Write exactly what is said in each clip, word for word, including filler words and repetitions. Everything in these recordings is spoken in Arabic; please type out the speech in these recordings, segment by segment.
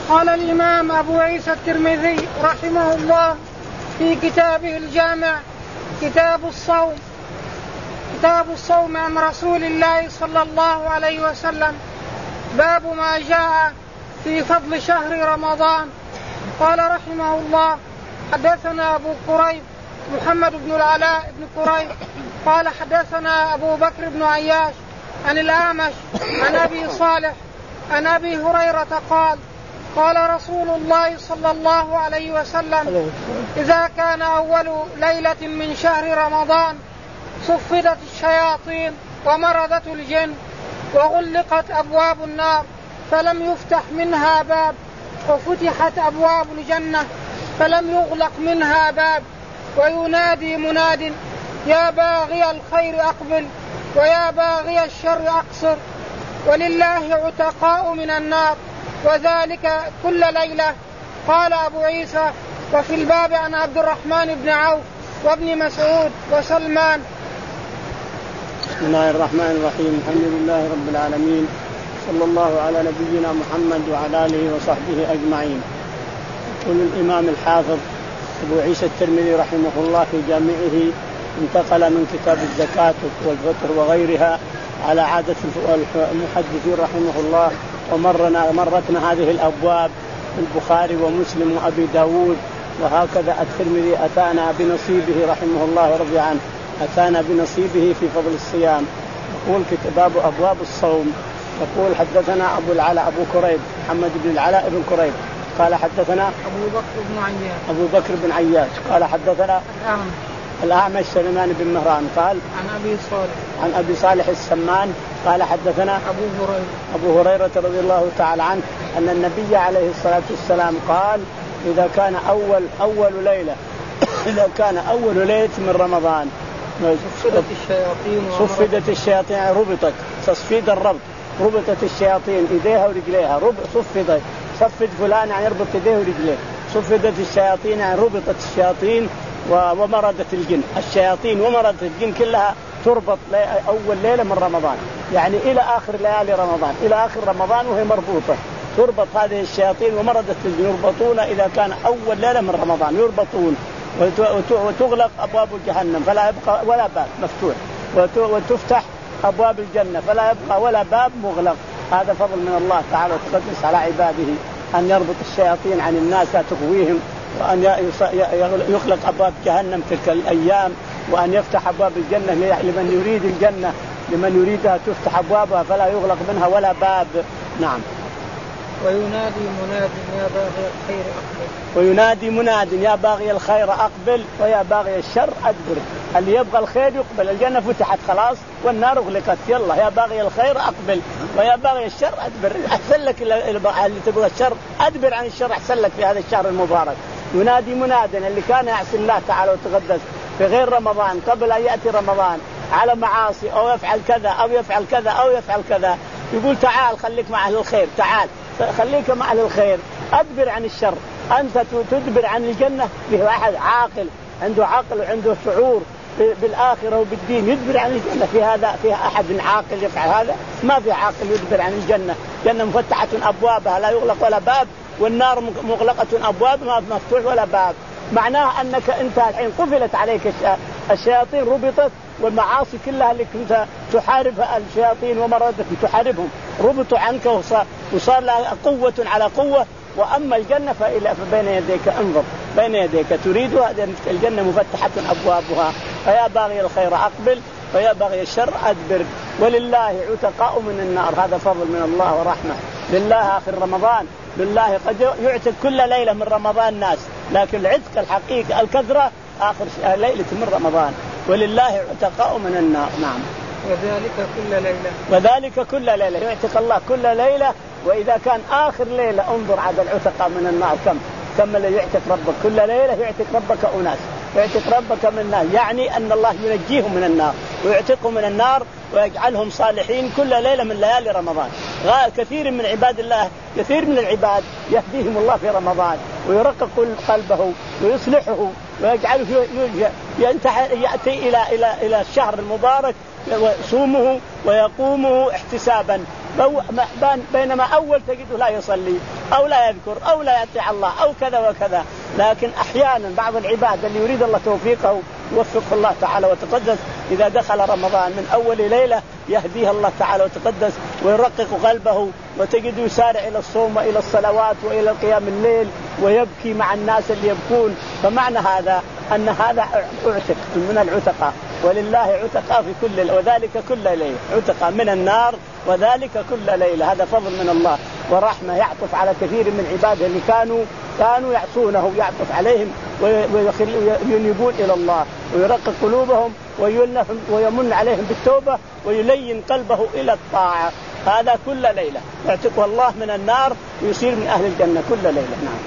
قال الإمام أبو عيسى الترمذي رحمه الله في كتابه الجامع كتاب الصوم كتاب الصوم عن رسول الله صلى الله عليه وسلم باب ما جاء في فضل شهر رمضان. قال رحمه الله حدثنا أبو كريب محمد بن العلاء بن كريب قال حدثنا أبو بكر بن عياش عن الأعمش عن أبي صالح عن أبي هريرة قال قال رسول الله صلى الله عليه وسلم إذا كان أول ليلة من شهر رمضان صفدت الشياطين ومرضت الجن وغلقت أبواب النار فلم يفتح منها باب وفتحت أبواب الجنة فلم يغلق منها باب وينادي مناد يا باغي الخير أقبل ويا باغي الشر أقصر ولله عتقاء من النار وذلك كل ليلة. قال أبو عيسى وفي الباب عن عبد الرحمن بن عوف وابن مسعود وسلمان. بسم الله الرحمن الرحيم الحمد لله رب العالمين صلى الله على نبينا محمد وعلى آله وصحبه أجمعين. يقول الإمام الحافظ أبو عيسى الترمذي رحمه الله في جامعه انتقل من كتاب الزكاة والفطر وغيرها على عادة المحدثين رحمه الله ومرنا مرتنا هذه الأبواب البخاري ومسلم وأبي داود وهكذا الترمذي أتانا بنصيبه رحمه الله ورضي عنه أتانا بنصيبه في فضل الصيام. يقول كتاب أبواب الصوم. يقول حدثنا أبو العلاء أبو كريب محمد بن العلاء بن كريب قال حدثنا أبو بكر بن عياش أبو بكر بن عياش قال حدثنا الأعمش الأعمش سليمان بن مهران قال عن أبي صالح عن أبي صالح السمان قال حدثنا أبو هريرة أبو هريرة رضي الله تعالى عنه أن النبي عليه الصلاة والسلام قال إذا كان أول أول ليلة إذا كان أول ليلة من رمضان صفدت الشياطين صفدت الشياطين ربطت تصفيد الربط ربطت الشياطين إيديها ورجليها ربط صفدت صفد فلان يعني يربط إيديه ورجليه صفدت الشياطين يعني ربطت الشياطين ومرضت الجن الشياطين ومرضت الجن كلها تربط أول ليلة من رمضان يعني إلى آخر ليالي رمضان إلى آخر رمضان وهي مربوطة تربط هذه الشياطين ومرضت الجن يربطون إذا كان أول ليلة من رمضان يربطون وتغلق أبواب جهنم فلا يبقى ولا باب مفتوح وتفتح أبواب الجنة فلا يبقى ولا باب مغلق. هذا فضل من الله تعالى وتقدس على عباده أن يربط الشياطين عن الناس لا تغويهم وأن يخلق أبواب جهنم تلك الأيام وأن يفتح أبواب الجنة لمن يريد الجنة لمن يريدها تفتح أبوابها فلا يغلق منها ولا باب. نعم. وينادي مناد يا باغي الخير أقبل وينادي مناد يا باغي الخير أقبل ويا باغي الشر أدبر. اللي يبغى الخير يقبل الجنة فتحت خلاص والنار أغلقت يلا يا باغي الخير أقبل ويا باغي الشر أدبر. أحسن لك اللي تبغى الشر أدبر عن الشر أحسن لك في هذا الشهر المبارك. ينادي منادا اللي كان يعصي الله تعالى وتقدس في غير رمضان قبل أن يأتي رمضان على معاصي أو يفعل كذا أو يفعل كذا أو يفعل كذا يقول تعال خليك مع أهل الخير تعال خليك مع أهل الخير أدبر عن الشر. أنت تدبر عن الجنة به واحد عاقل عنده عقل وعنده شعور بالآخرة وبالدين يدبر عن الجنة. في هذا فيها أحد عاقل يفعل هذا؟ ما في عاقل يدبر عن الجنة. جنة مفتحة أبوابها لا يغلق ولا باب والنار مغلقة أبوابها مفتوح ولا باب. معناه أنك أنت الحين قفلت عليك الشياطين ربطت والمعاصي كلها اللي كنت تحاربها الشياطين ومرضت تحاربهم ربطوا عنك وصار لها قوة على قوة. وأما الجنة فإلى فبين يديك انظر بين يديك تريدها الجنة مفتحة أبوابها. فيا باغي الخير أقبل ويا باغي الشر أدبر ولله عتقاء من النار. هذا فضل من الله ورحمة. لله آخر رمضان لله قد يعتق كل ليلة من رمضان ناس لكن العتق الحقيقي الكثرة آخر ليلة من رمضان ولله عتقاء من النار. نعم. وذلك كل ليلة وذلك كل ليلة يعتق الله كل ليلة. وإذا كان آخر ليلة انظر عدد العتقاء من النار كم كم اللي يعتق ربك كل ليلة يعتق ربك أناس يعتق ربك من النار يعني أن الله ينجيهم من النار ويعتقهم من النار ويجعلهم صالحين كل ليلة من ليالي رمضان. كثير من عباد الله كثير من العباد يهديهم الله في رمضان ويرقق قلبه ويصلحه ويجعله يأتي إلى إلى إلى الشهر المبارك ويصومه ويقومه احتسابا بينما أول تجده لا يصلي أو لا يذكر أو لا يطيع الله أو كذا وكذا. لكن أحيانا بعض العباد اللي يريد الله توفيقه يوفقه الله تعالى وتقدس إذا دخل رمضان من أول ليلة يهديه الله تعالى وتقدس ويرقق قلبه، وتجد يسارع إلى الصوم وإلى الصلوات وإلى قيام الليل ويبكي مع الناس اللي يبكون. فمعنى هذا أن هذا اعتق من العتقاء، ولله عتقاء في كل ليلة، وذلك كل ليلة عتقاء من النار، وذلك كل ليلة. هذا فضل من الله ورحمة يعطف على كثير من عباده اللي كانوا كانوا يعصونه، يعطف عليهم وينيبون إلى الله ويرقق قلوبهم ويمن عليهم بالتوبة ويلين قلبه إلى الطاعة. هذا كل ليلة يعتقه الله من النار ويصير من أهل الجنة كل ليلة. نعم.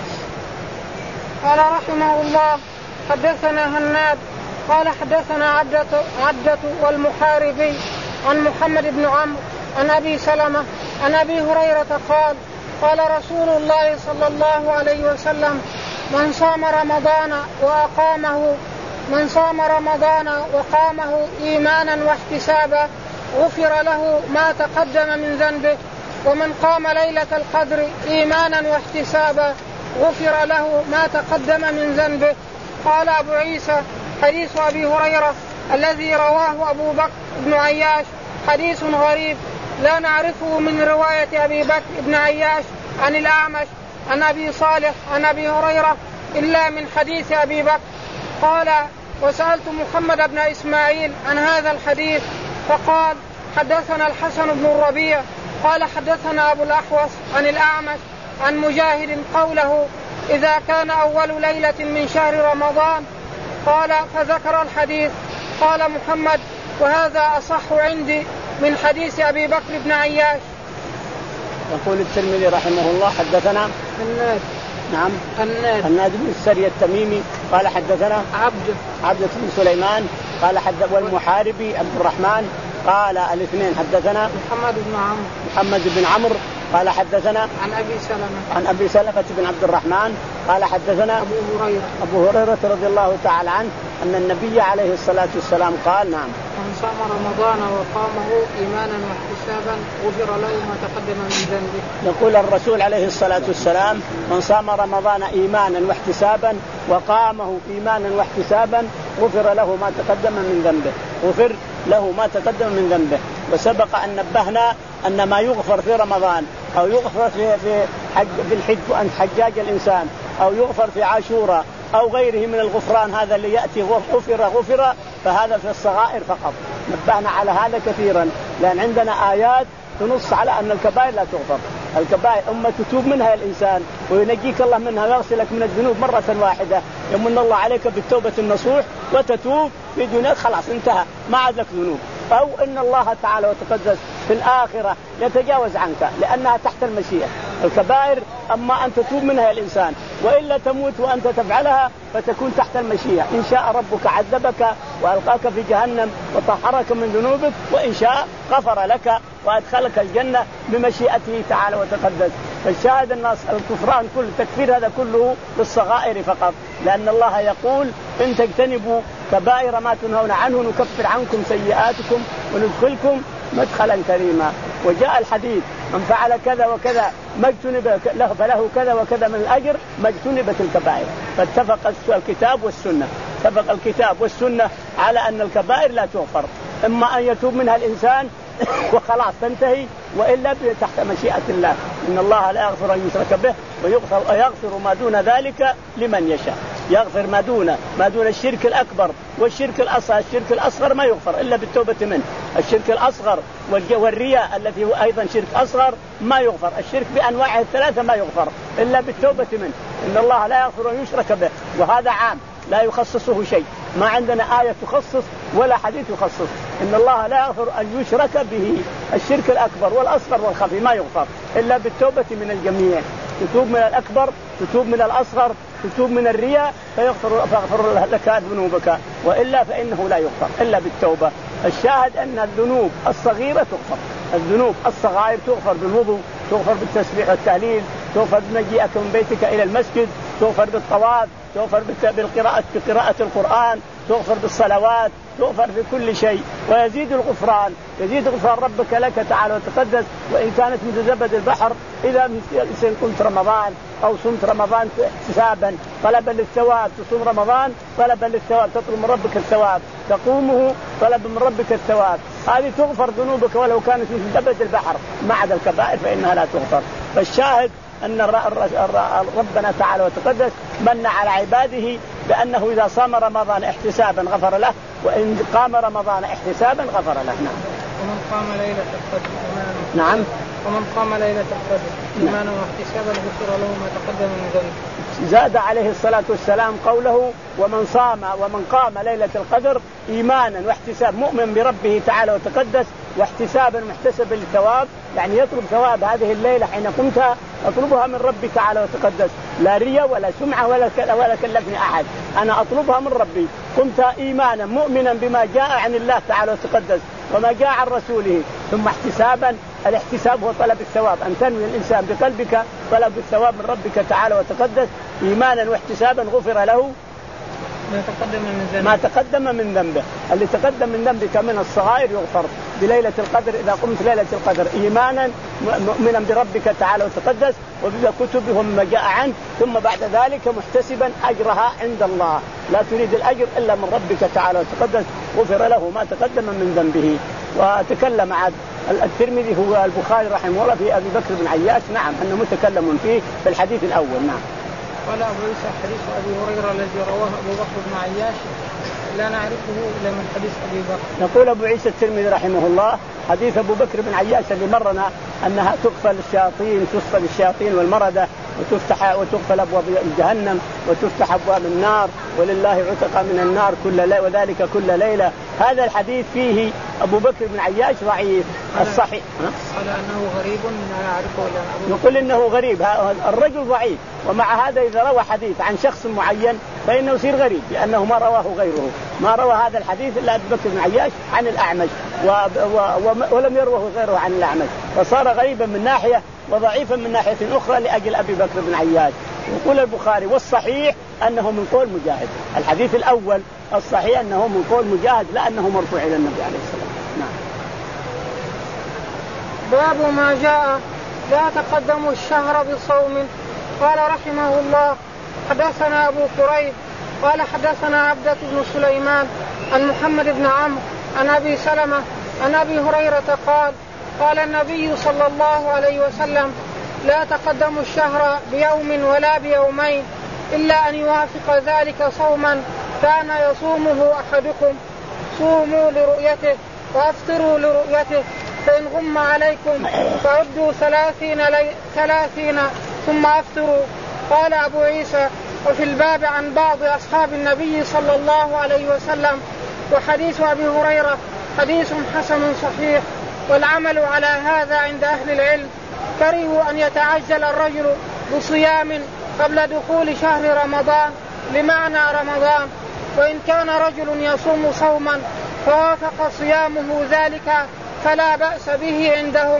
قال رحمه الله حدثنا هناد قال حدثنا عبدة, عبدة والمحاربي عن محمد بن عمرو عن أبي سلمة عن أبي هريرة قال قال رسول الله صلى الله عليه وسلم من صام رمضان وأقامه من صام رمضان وقامه إيمانا واحتسابا غفر له ما تقدم من ذنبه، ومن قام ليلة القدر إيمانا واحتسابا غفر له ما تقدم من ذنبه. قال أبو عيسى حديث أبي هريرة الذي رواه أبو بكر بن عياش حديث غريب لا نعرفه من رواية أبي بكر بن عياش عن الأعمش عن أبي صالح عن أبي هريرة إلا من حديث أبي بكر. قال وسألت محمد بن إسماعيل عن هذا الحديث فقال حدثنا الحسن بن الربيع قال حدثنا أبو الأحوص عن الأعمش عن مجاهد قوله إذا كان أول ليلة من شهر رمضان. قال فذكر الحديث. قال محمد وهذا أصح عندي من حديث أبي بكر بن عياش. يقول الترمذي رحمه الله حدثنا الناد نعم الناد الناد بن السري التميمي قال حدثنا عبد عبد بن سليمان قال حدث والمحاربي عبد الرحمن قال الاثنين حدثنا محمد بن عمرو محمد بن عمرو قال حدثنا عن أبي سلمة عن أبي سلمة بن عبد الرحمن قال حدثنا أبو هريرة أبو هريرة رضي الله تعالى عنه أن النبي عليه الصلاة والسلام قال نعم من صام رمضان وقامه إيمانا واحتسابا غفر له ما تقدم من ذنبه. يقول الرسول عليه الصلاة والسلام من صام رمضان إيمانا واحتسابا وقامه إيمانا واحتسابا غفر له ما تقدم من ذنبه غفر له ما تقدم من ذنبه. وسبق أن نبهنا أن ما يغفر في رمضان أو يغفر في في حج في الحج وأن حجاج الإنسان أو يغفر في عاشوراء أو غيره من الغفران هذا اللي يأتي غفر غفر فهذا في الصغائر فقط. نبهنا على هذا كثيرا لأن عندنا آيات تنص على أن الكبائر لا تغفر. الكبائر أما تتوب منها الإنسان وينجيك الله منها ويغسلك من الذنوب مرة واحدة يمن الله عليك بالتوبة النصوح وتتوب في دنياك خلاص انتهى ما عاد لك ذنوب. أو إن الله تعالى وتقدس في الآخرة يتجاوز عنك لأنها تحت المشيئة. الكبائر أما أن تتوب منها الإنسان وإلا تموت وأنت تفعلها فتكون تحت المشيئة. إن شاء ربك عذبك وألقاك في جهنم وطهرك من ذنوبك وإن شاء غفر لك وأدخلك الجنة بمشيئته تعالى وتقدس. فالشاهد الناس الكفران كل تكفير هذا كله بالصغائر فقط لأن الله يقول إن تجتنبوا كبائر ما تنهون عنه نكفر عنكم سيئاتكم وندخلكم مدخلا كريما. وجاء الحديث من فعل كذا وكذا ما اجتنب له فله كذا وكذا من الأجر ما اجتنبت الكبائر. فاتفق الكتاب والسنة اتفق الكتاب والسنة على أن الكبائر لا تغفر إما أن يتوب منها الإنسان وخلاص تنتهي وإلا تحت مشيئة الله. إن الله لا يغفر أن يشرك به ويغفر ويغفر ما دون ذلك لمن يشاء. يغفر ما دون ما دون الشرك الأكبر والشرك الأصغر. الشرك الأصغر ما يغفر إلا بالتوبة منه. الشرك الأصغر والرياء الذي هو أيضا شرك أصغر ما يغفر. الشرك بأنواعه الثلاثة ما يغفر إلا بالتوبة منه. إن الله لا يغفر أن يشرك به وهذا عام لا يخصصه شيء. ما عندنا آية تخصص ولا حديث يخصص. إن الله لا يغفر أن يشرك به. الشرك الأكبر والأصغر والخفي ما يغفر إلا بالتوبة من الجميع. تتوب من الأكبر تتوب من الأصغر تتوب من الرياء فيغفر فاغفر لك ذنوبك وإلا فإنه لا يغفر إلا بالتوبة. الشاهد أن الذنوب الصغيرة تغفر. الذنوب الصغائر تغفر بالوضوء تغفر بالتسبيح والتهليل تغفر بمجيئك من بيتك إلى المسجد تغفر بالطواف تغفر بالقراءة بقراءة القرآن تغفر بالصلوات تغفر في كل شيء. ويزيد الغفران يزيد غفران ربك لك تعالى وتقدس وإن كانت مثل زبد البحر إذا كنت رمضان أو صمت رمضان احتسابا طلبا للثواب، تصوم رمضان طلبا للثواب، تطلب من ربك الثواب، تقومه طلبا من ربك الثواب، هذه تغفر ذنوبك ولو كانت مثل زبد البحر، ما عدا الكبائر فإنها لا تغفر. فالشاهد أن ربنا تعالى وتقدس من على عباده بأنه إذا صام رمضان احتسابا غفر له، وإن قام رمضان احتسابا غفر له. نعم. ومن قام ليلة القدر نعم. ومن قام ليلة القدر إيمانا واحتسابا غفر له ما تقدم من ذنبه. زاد عليه الصلاة والسلام قوله ومن صام ومن قام ليلة القدر إيمانا واحتساب، مؤمن بربه تعالى وتقدس واحتسابا محتسبا للثواب، يعني يطلب ثواب هذه الليلة حين قمتها أطلبها من ربي تعالى وتقدس، لا رياء ولا سمعة ولا ولا كلفني أحد، أنا أطلبها من ربي. قمتها إيمانا مؤمنا بما جاء عن الله تعالى وتقدس وما جاء عن رسوله، ثم احتسابا. الاحتساب هو طلب الثواب، أن تنوي الإنسان بقلبك طلب الثواب من ربك تعالى وتقدس إيمانا واحتسابا غفر له ما تقدم من ذنبه. ما تقدم من ذنبه، اللي تقدم من ذنبك من الصغائر يغفر بليلة القدر إذا قمت ليلة القدر إيمانا مؤمنا بربك تعالى وتقدس وبكتبه وما جاء عنه، ثم بعد ذلك محتسبا أجرها عند الله، لا تريد الأجر إلا من ربك تعالى وتقدس غفر له ما تقدم من ذنبه. وتكلم عن الترمذي هو البخاري رحمه الله في أبي بكر بن عياش، نعم أنه متكلم فيه في الحديث الأول. نعم. قال أبو عيسى حديث أبي هريرة الذي رواه أبو بكر بن عياش لا نعرفه إلا من حديث أبي بكر. يقول أبو عيسى الترمذي رحمه الله حديث أبو بكر بن عياش اللي مرنا أنها تقفل الشياطين، تقفل الشياطين والمردة وتفتح وتقفل أبواب جهنم وتفتح أبواب النار ولله عتق من النار كل ليلة وذلك كل ليلة. هذا الحديث فيه أبو بكر بن عياش ضعيف. الصحيح قال أنه غريب لا أعرفه إلا أبو نقول إنه غريب، الرجل ضعيف، ومع هذا إذا روى حديث عن شخص معين فإنه يصير غريب لأنه ما رواه غيره، ما روى هذا الحديث إلا أبو بكر بن عياش عن الأعمش و... و... و... ولم يروه غيره عن الأعمش، فصار غريبا من ناحية وضعيفا من ناحية أخرى لأجل أبي بكر بن عياش. يقول البخاري والصحيح أنه من قول مجاهد، الحديث الأول الصحيح أنه من قول مجاهد لا أنه مرفوع إلى النبي عليه السلام. نعم. باب ما جاء لا تقدموا الشهر بصوم. قال رحمه الله حدثنا أبو كريب قال حدثنا عبدة بن سليمان عن محمد بن عمرو عن أبي سلمة عن أبي هريرة قال قال النبي صلى الله عليه وسلم لا تقدموا الشهر بيوم ولا بيومين إلا أن يوافق ذلك صوما كان يصومه أحدكم، صوموا لرؤيته وأفطروا لرؤيته، فإن غم عليكم فعدوا ثلاثين, لي... ثلاثين ثم أفطروا. قال أبو عيسى وفي الباب عن بعض أصحاب النبي صلى الله عليه وسلم وحديث أبي هريرة حديث حسن صحيح، والعمل على هذا عند أهل العلم. كرهوا أن يتعجل الرجل بصيام قبل دخول شهر رمضان لمعنى رمضان، وإن كان رجل يصوم صوما فوافق صيامه ذلك فلا بأس به عندهم.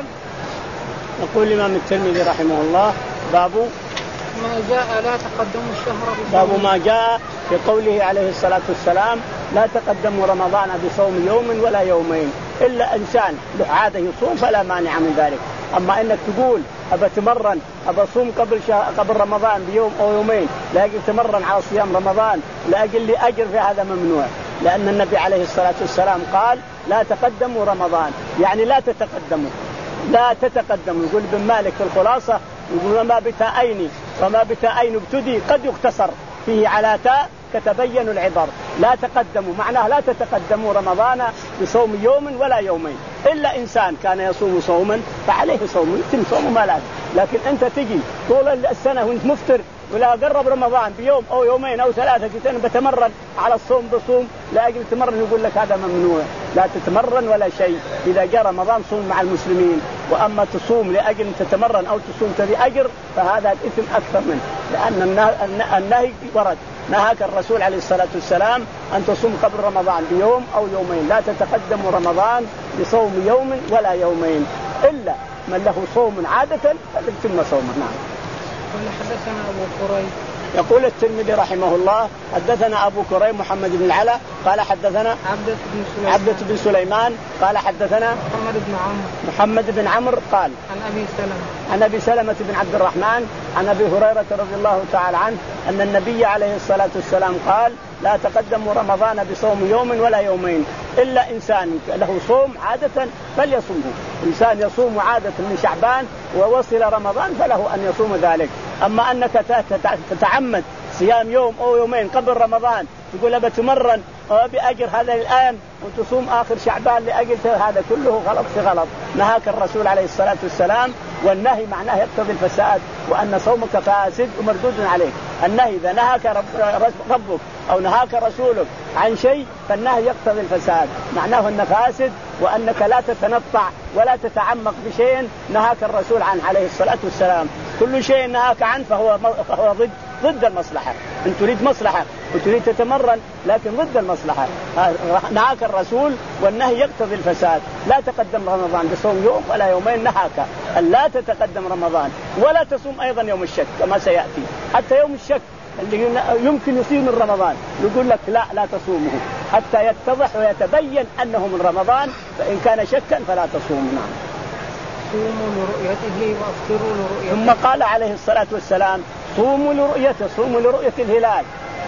يقول الإمام الترمذي رحمه الله باب ما جاء لا تقدموا الشهر بصوم. باب ما جاء في قوله عليه الصلاة والسلام لا تقدموا رمضان بصوم يوم ولا يومين، إلا إنسان له عادة يصوم فلا مانع من ذلك. أما إنك تقول أبى تمرن أبى أصوم قبل قبل رمضان بيوم أو يومين لأجل تمرن على صيام رمضان لأجل لي أجر في هذا ممنوع، لأن النبي عليه الصلاة والسلام قال لا تقدموا رمضان، يعني لا تتقدموا لا تتقدموا. يقول ابن مالك في الخلاصة يقول وما بتاءين وما بتاءين ابتدي قد يختصر فيه على تاء كتبين العبر. لا تقدموا معناه لا تتقدموا رمضان بصوم يوم ولا يومين، إلا إنسان كان يصوم صوما فعليه صوم يتم صوم ما لازم. لكن أنت تجي طول السنة وانت مفتر ولا قرب رمضان بيوم أو يومين أو ثلاثة كنت بتمرن على الصوم بصوم لأجل تمرن، يقول لك هذا ممنوع، لا تتمرن ولا شيء. إذا جاء رمضان صوم مع المسلمين، وأما تصوم لأجل تتمرن أو تصوم تبي أجر فهذا الإثم أكثر منه، لأن النهي ورد نهاك الرسول عليه الصلاة والسلام أن تصوم قبل رمضان بيوم أو يومين، لا تتقدم رمضان بصوم يوم ولا يومين إلا من له صوم عادة فليتم صومه. نعم. قال حدثنا أبو كريب يقول الترمذي رحمه الله حدثنا أبو كريم محمد بن العلا قال حدثنا عبدة بن سليمان, عبدة بن سليمان قال حدثنا محمد بن عمرو محمد بن عمرو قال عن أبي سلمة عن أبي سلمة بن عبد الرحمن عن أبي هريرة رضي الله تعالى عنه أن النبي عليه الصلاة والسلام قال لا تقدموا رمضان بصوم يوم ولا يومين إلا إنسان له صوم عادة فليصومه. إنسان يصوم عادة من شعبان ووصل رمضان فله أن يصوم ذلك. أما أنك تتعمد صيام يوم أو يومين قبل رمضان تقول أبى تمرن بأجر هذا الآن وتصوم آخر شعبان لأجل هذا كله غلط في غلط. نهاك الرسول عليه الصلاة والسلام، والنهي معناه يقتضي الفساد وأن صومك فاسد ومردود عليك. النهي إذا نهاك رب ربك أو نهاك رسولك عن شيء فالنهي يقتضي الفساد، معناه أنه فاسد وأنك لا تتنطع ولا تتعمق بشيء نهاك الرسول عنه عليه الصلاة والسلام. كل شيء نهاك عنه فهو فهو ضد ضد المصلحة. أن تريد مصلحة وتريد تتمرن لكن ضد المصلحة. نهاك الرسول والنهي يقتضي الفساد. لا تقدم رمضان بصوم يوم ولا يومين، نهاك أن لا تتقدم رمضان ولا تصوم أيضا يوم الشك كما سيأتي. حتى يوم الشك اللي يمكن يصير من رمضان يقول لك لا لا تصومه حتى يتضح ويتبين أنه من رمضان، فإن كان شكا فلا تصوم. صوموا لرؤيته وأفطروا لرؤيته. ثم قال عليه الصلاة والسلام صوموا لرؤيته، صوموا لرؤية الهلال،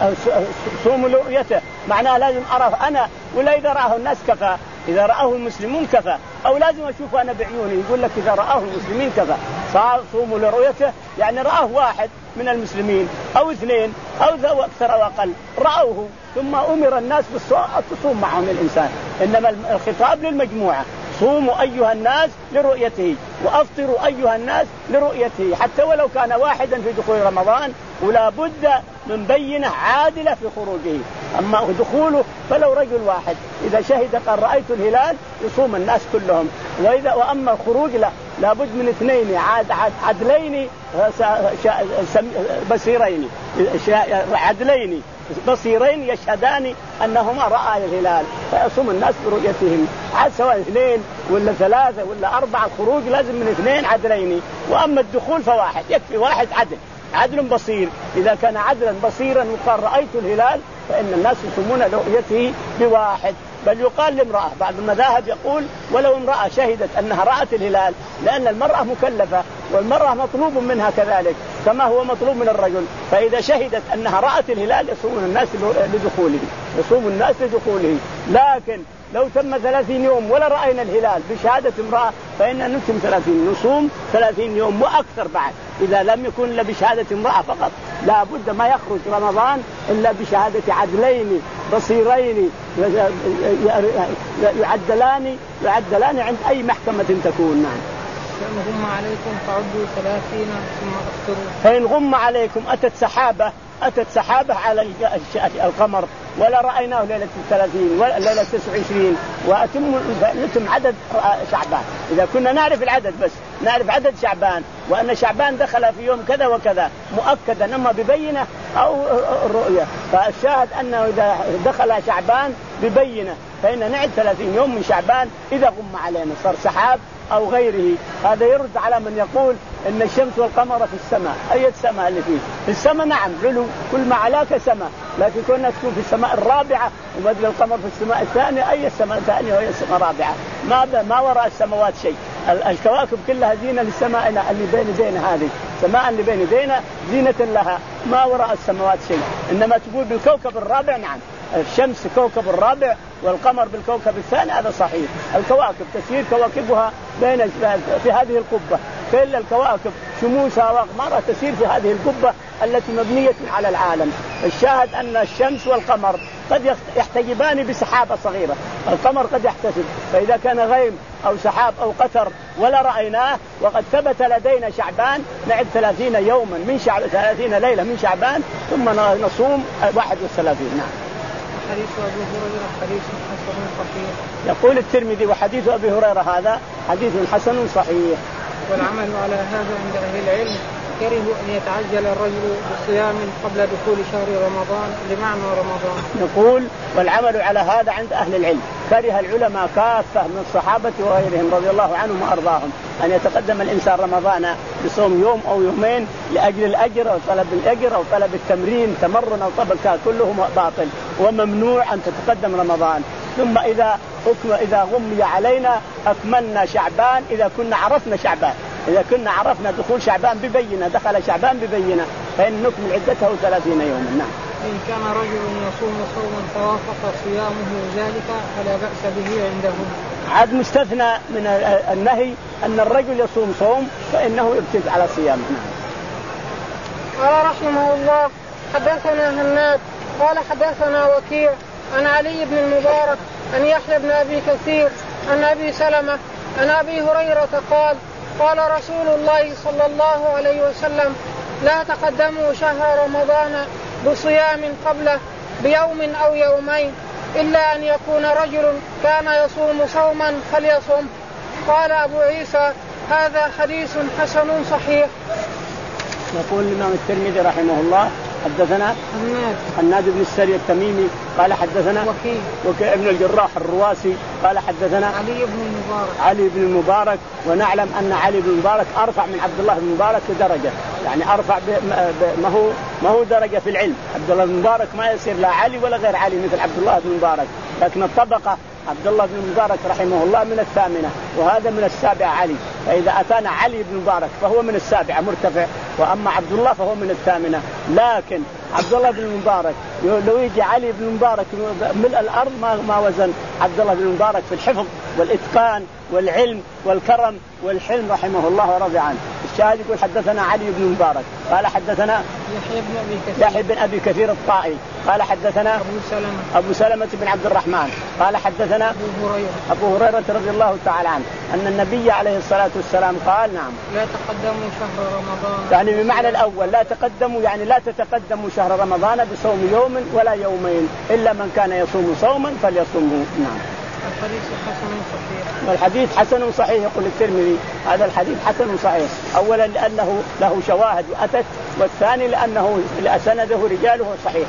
صوموا لرؤيته معناه لازم أراه أنا، ولا إذا رآه الناس كفى، إذا رآه المسلمون كفى، أو لازم أشوفه أنا بعيوني. يقول لك إذا رآه المسلمين كفى. صوموا لرؤيته يعني رآه واحد من المسلمين أو اثنين أو ذو أكثر أو أقل رأوه، ثم أمر الناس بالصوم معهم الإنسان. إنما الخطاب للمجموعة، صوموا أيها الناس لرؤيته وأفطروا أيها الناس لرؤيته، حتى ولو كان واحدا في دخول رمضان، ولا بد من بينة عادلة في خروجه. أما دخوله فلو رجل واحد إذا شهد قال رأيت الهلال يصوم الناس كلهم، وإذا وأما الخروج لا لابد من اثنين عاد عدلين بصيرين عدلين بصيرين يشهدان أنهما رأى الهلال فيصوم الناس برؤيتهم. عاد سواء اثنين ولا ثلاثة ولا أربعة، الخروج لازم من اثنين عدلين، وأما الدخول فواحد يكفي، واحد عدل عدل بصير. إذا كان عدلا بصيرا وقال رأيت الهلال فإن الناس يصومون لرؤيته بواحد. بل يقال لامرأة، بعض المذاهب يقول ولو امرأة شهدت أنها رأت الهلال، لأن المرأة مكلفة والمرأة مطلوب منها كذلك كما هو مطلوب من الرجل، فإذا شهدت أنها رأت الهلال يصوم الناس لدخوله يصوم الناس لدخوله. لكن لو تم ثلاثين يوم ولا رأينا الهلال بشهادة امرأة فإن نتم ثلاثين، نصوم ثلاثين يوم وأكثر بعد، إذا لم يكن إلا بشهادة امرأة فقط. لا بد ما يخرج رمضان إلا بشهادة عدلين بصيرين يعدلان يعدلان عند أي محكمة تكون. نعم. فإن غم عليكم فعدوا ثلاثين ثم أفطروا. فإن غم عليكم أتت سحابة أتت سحابة على القمر ولا رأيناه ليلة الثلاثين ولا ليلة التسع وعشرين وأتم نتم عدد شعبان. إذا كنا نعرف العدد بس نعرف عدد شعبان وأن شعبان دخل في يوم كذا وكذا مؤكدا أما ببينة أو الرؤية، فالشاهد أنه إذا دخل شعبان ببينة فإن نعد ثلاثين يوم من شعبان إذا غم علينا صار سحاب أو غيره. هذا يرد على من يقول إن الشمس والقمر في السماء. أي السماء اللي فيه؟ في السماء نعم علو، كل ما علاك سماء، لكن كنا تكون في السماء الرابعة ومثل القمر في السماء الثانية. أي السماء الثانية وهي السماء الرابعة، ما ما وراء السماوات شيء. الكواكب كلها زينة للسماء اللي بين دين هذه، سماء اللي بين دينا زينة لها، ما وراء السماوات شيء. إنما تقول بالكوكب الرابع نعم، الشمس كوكب الرابع والقمر بالكوكب الثاني، هذا صحيح. الكواكب تسير كواكبها بين في هذه القبة، كل الكواكب شموسها وأقمارها تسير في هذه القبة التي مبنية على العالم. الشاهد أن الشمس والقمر قد يحتجبان بسحابة صغيرة، القمر قد يحتجب، فإذا كان غيم أو سحاب أو قطر ولا رأيناه وقد ثبت لدينا شعبان نعد ثلاثين يوما من شعب ثلاثين ليلة من شعبان ثم نصوم واحد وثلاثين. نعم. حديث أبي هريرة حديث حسن صحيح. يقول الترمذي وحديث أبي هريرة هذا حديث حسن صحيح. والعمل على هذا عند أهل العلم كرهوا أن يتعجل الرجل بالصيام قبل دخول شهر رمضان لمعنى رمضان. نقول والعمل على هذا عند أهل العلم. كره العلماء كافة من الصحابة وغيرهم رضي الله عنهم وأرضاهم أن يتقدم الإنسان رمضان بصوم يوم أو يومين لأجل الأجر أو طلب الأجر أو طلب التمرين تمرن أو طبقة كله باطل، وممنوع أن تتقدم رمضان. ثم إذا إذا غمي علينا أكملنا شعبان إذا كنا عرفنا شعبان، إذا كنا عرفنا دخول شعبان ببينة دخل شعبان ببينة فإن نكمل عدته ثلاثين يوما. نعم. إن كان رجل يصوم صوما فوافق صيامه ذلك فلا بأس به عندهم. عاد مستثنى من النهي أن الرجل يصوم صوم فإنه يبتد على صيامه. قال رحمه الله حدثنا هناد قال حدثنا وكيع عن علي بن المبارك عن يحيى بن أبي كثير عن أبي سلمة عن أبي هريرة قال قال رسول الله صلى الله عليه وسلم لا تقدموا شهر رمضان بصيام قبله بيوم أو يومين إلا أن يكون رجل كان يصوم صوما فليصم. قال أبو عيسى هذا حديث حسن صحيح. يقول الإمام الترمذي رحمه الله حدثنا هناد بن السري التميمي قال حدثنا وكيع وكيع بن الجراح الرواسي قال حدثنا علي بن المبارك علي بن المبارك. ونعلم أن علي بن المبارك أرفع من عبد الله بن المبارك بدرجة، يعني أرفع ما هو ما هو درجة في العلم. عبد الله بن المبارك ما يصير لا علي ولا غير علي مثل عبد الله بن المبارك، لكن الطبقة عبد الله بن المبارك رحمه الله من الثامنة وهذا من السابعة علي، فإذا أتانا علي بن المبارك فهو من السابعة مرتفع، وأما عبد الله فهو من الثامنة. لكن عبد الله بن المبارك لو يجي علي بن المبارك ملء الأرض ما ما وزن عبد الله بن المبارك في الحفظ والإتقان والعلم والكرم والحلم رحمه الله ورضي عنه. الشاهد يقول حدثنا علي بن المبارك قال حدثنا يحيى بن أبي كثير يحيى بن أبي كثير الطائي قال حدثنا أبو سلمة أبو سلمة بن عبد الرحمن قال حدثنا أبو هريرة أبو هريرة رضي الله تعالى عنه أن النبي عليه الصلاة والسلام قال نعم لا تقدموا شهر رمضان، يعني بمعنى الأول لا تقدموا يعني لا تتقدموا شهر رمضان بصوم يوم ولا يومين إلا من كان يصوم صوما فليصومه. نعم. الحديث حسن صحيح. والحديث حسن صحيح يقول الترمذي هذا الحديث حسن صحيح، أولا لأنه له شواهد وأتت، والثاني لأنه سنده رجاله صحيح.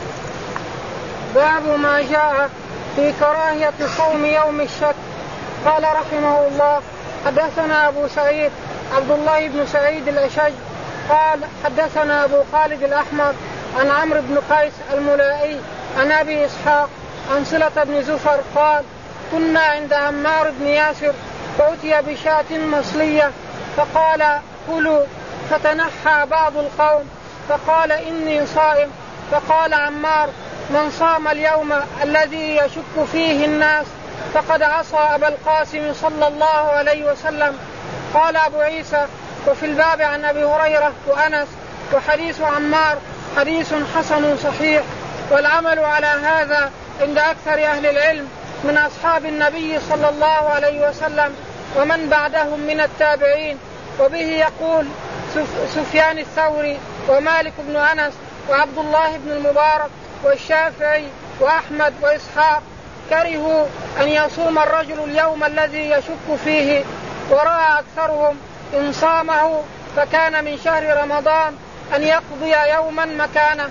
باب ما جاء في كراهية صوم يوم الشك. قال رحمه الله حدثنا أبو سعيد عبد الله بن سعيد الأشج قال حدثنا أبو خالد الأحمر عن عمرو بن قيس الملائي عن أبي إسحاق عن صلة بن زفر قال كنا عند عمار بن ياسر فأتي بشاة مصلية فقال كلوا، فتنحى بعض القوم فقال إني صائم، فقال عمار من صام اليوم الذي يشك فيه الناس فقد عصى أبا القاسم صلى الله عليه وسلم. قال أبو عيسى وفي الباب عن أبي هريرة وأنس وحديث عمار حديث حسن صحيح. والعمل على هذا عند أكثر أهل العلم من أصحاب النبي صلى الله عليه وسلم ومن بعدهم من التابعين. وبه يقول سفيان الثوري ومالك بن أنس وعبد الله بن المبارك والشافعي وأحمد وإسحاق كرهوا أن يصوم الرجل اليوم الذي يشك فيه، ورأى أكثرهم إن صامه فكان من شهر رمضان أن يقضي يوما مكانه.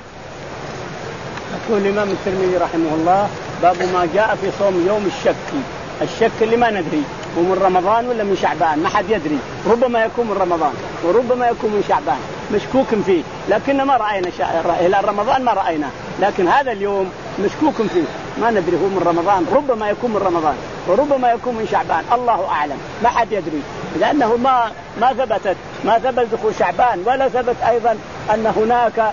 يقول الإمام الترمذي رحمه الله باب ما جاء في صوم يوم الشك. الشك اللي ما ندري هو من رمضان ولا من شعبان، ما حد يدري، ربما يكون من رمضان وربما يكون من شعبان، مشكوك فيه، لكن ما رأينا إلى رمضان ما رأينا، لكن هذا اليوم مشكوك فيه ما ندري هو من رمضان، ربما يكون من رمضان وربما يكون من شعبان، الله أعلم، ما حد يدري، لأنه ما ما ثبتت ما ثبت دخول شعبان ولا ثبت أيضا أن هناك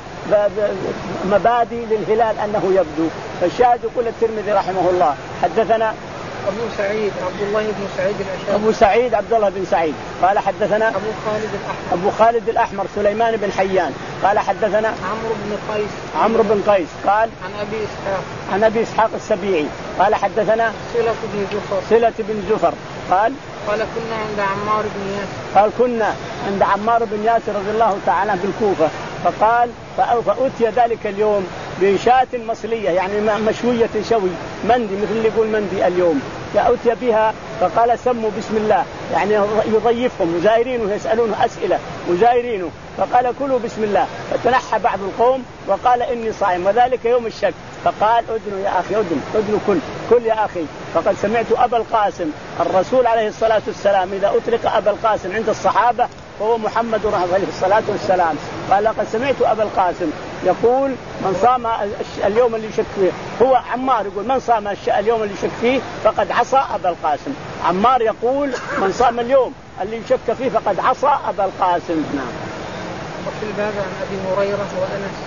مبادئ للهلال أنه يبدو. فالشاهد يقول الترمذي رحمه الله حدثنا أبو سعيد عبد الله بن سعيد الأشج أبو سعيد عبد الله بن سعيد قال حدثنا أبو خالد الأحمر أبو خالد الأحمر سليمان بن حيان قال حدثنا عمرو بن قيس عمرو بن قيس قال عن أبي إسحاق عن أبي إسحاق السبيعي قال حدثنا صلة بن زفر صلة بن زفر قال قال كنا عند عمار بن ياسر قال كنا عند عمار بن ياسر رضي الله تعالى بالكوفة، فقال فأتي ذلك اليوم بشاة مصلية يعني مشوية شوي مندي مثل اللي يقول مندي اليوم، فأتي بها فقال سموا بسم الله، يعني يضيفهم وزائرينه يسألونه أسئلة وزائرينه فقال كلوا بسم الله، فتنحى بعض القوم وقال إني صائم وذلك يوم الشك، فقال أدنوا يا أخي أدنوا أدنوا كل كل يا أخي، فقد سمعت أبا القاسم الرسول عليه الصلاة والسلام إذا أطلق أبا القاسم عند الصحابة وهو محمد عليه الصلاة والسلام، قال لقد سمعت أبا القاسم يقول من صام اليوم اللي يشك فيه، هو عمار يقول من صام اليوم اللي يشك فيه فقد عصى أبا القاسم، عمار يقول من صام اليوم اللي يشك فيه فقد عصى أبا القاسم. نعم. وفي الباب عن أبي هريرة وأنس.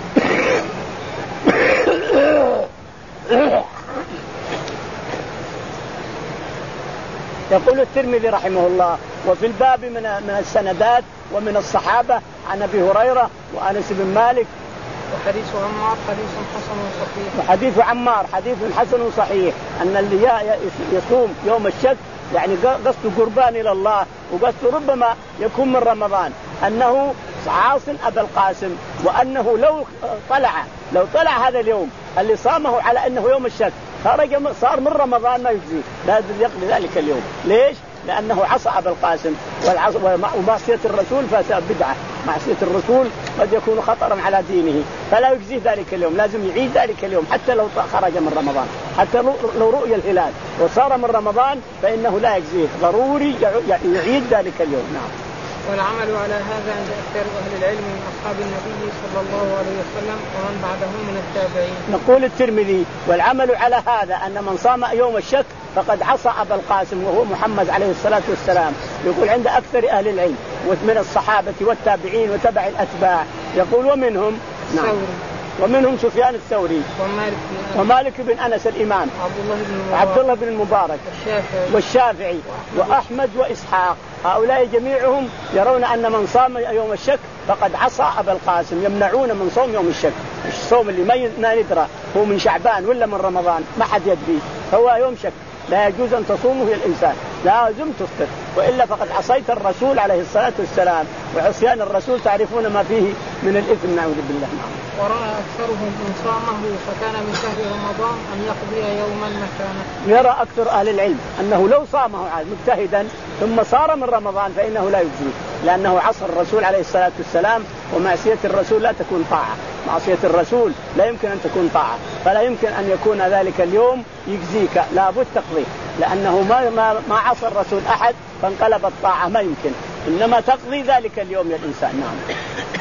يقول الترمذي رحمه الله وفي الباب من من السندات ومن الصحابة عن أبي هريرة وأنس بن مالك. وحديث عمار حديث حسن صحيح. وحديث عمار حديث حسن صحيح أن اللي يصوم يوم الشك يعني قصد قربان إلى الله وقصد ربما يكون من رمضان، أنه عاص أبا القاسم، وأنه لو طلع لو طلع هذا اليوم اللي صامه على أنه يوم الشك خرج صار من رمضان ما يجزيه، لازم يقضي ذلك اليوم. ليش؟ لأنه عصى أبا القاسم، ومعصية الرسول فبدعة، معصية الرسول قد يكون خطرا على دينه، فلا يجزيه ذلك اليوم، لازم يعيد ذلك اليوم حتى لو خرج من رمضان، حتى لو رؤي الهلال وصار من رمضان فإنه لا يجزيه، ضروري يعيد ذلك اليوم. نعم. والعمل على هذا عند أكثر أهل العلم من أصحاب النبي صلى الله عليه وسلم ومن بعدهم من التابعين. نقول الترمذي والعمل على هذا أن من صام يوم الشك فقد عصى أبا القاسم وهو محمد عليه الصلاة والسلام، يقول عند أكثر أهل العلم ومن الصحابة والتابعين وتبع الأتباع، يقول ومنهم نعم ومنهم سفيان الثوري ومالك, ومالك بن أنس الإمام عبد الله بن المبارك والشافعي, والشافعي وأحمد وإسحاق، هؤلاء جميعهم يرون أن من صام يوم الشك فقد عصى أبا القاسم، يمنعون من صوم يوم الشك، الصوم اللي ما ندرى هو من شعبان ولا من رمضان ما حد يدري، هو يوم شك لا يجوز أن تصومه الإنسان، لازم تفطر وإلا فقد عصيت الرسول عليه الصلاة والسلام، وعصيان الرسول تعرفون ما فيه من الإثم نعوذ بالله. ورأى أكثرهم إن صامه فكان من شهر رمضان أن يقضي يوما مكانه. يرى أكثر أهل العلم أنه لو صامه مجتهدا ثم صار من رمضان فإنه لا يجزيه، لأنه عصى الرسول عليه الصلاة والسلام، ومعصية الرسول لا تكون طاعة، معصية الرسول لا يمكن أن تكون طاعة، فلا يمكن أن يكون ذلك اليوم يجزيك، لابد تقضيه، لأنه ما ما ما عصى الرسول أحد فانقلب الطاعة، ما يمكن، إنما تقضي ذلك اليوم يا الإنسان. نعم.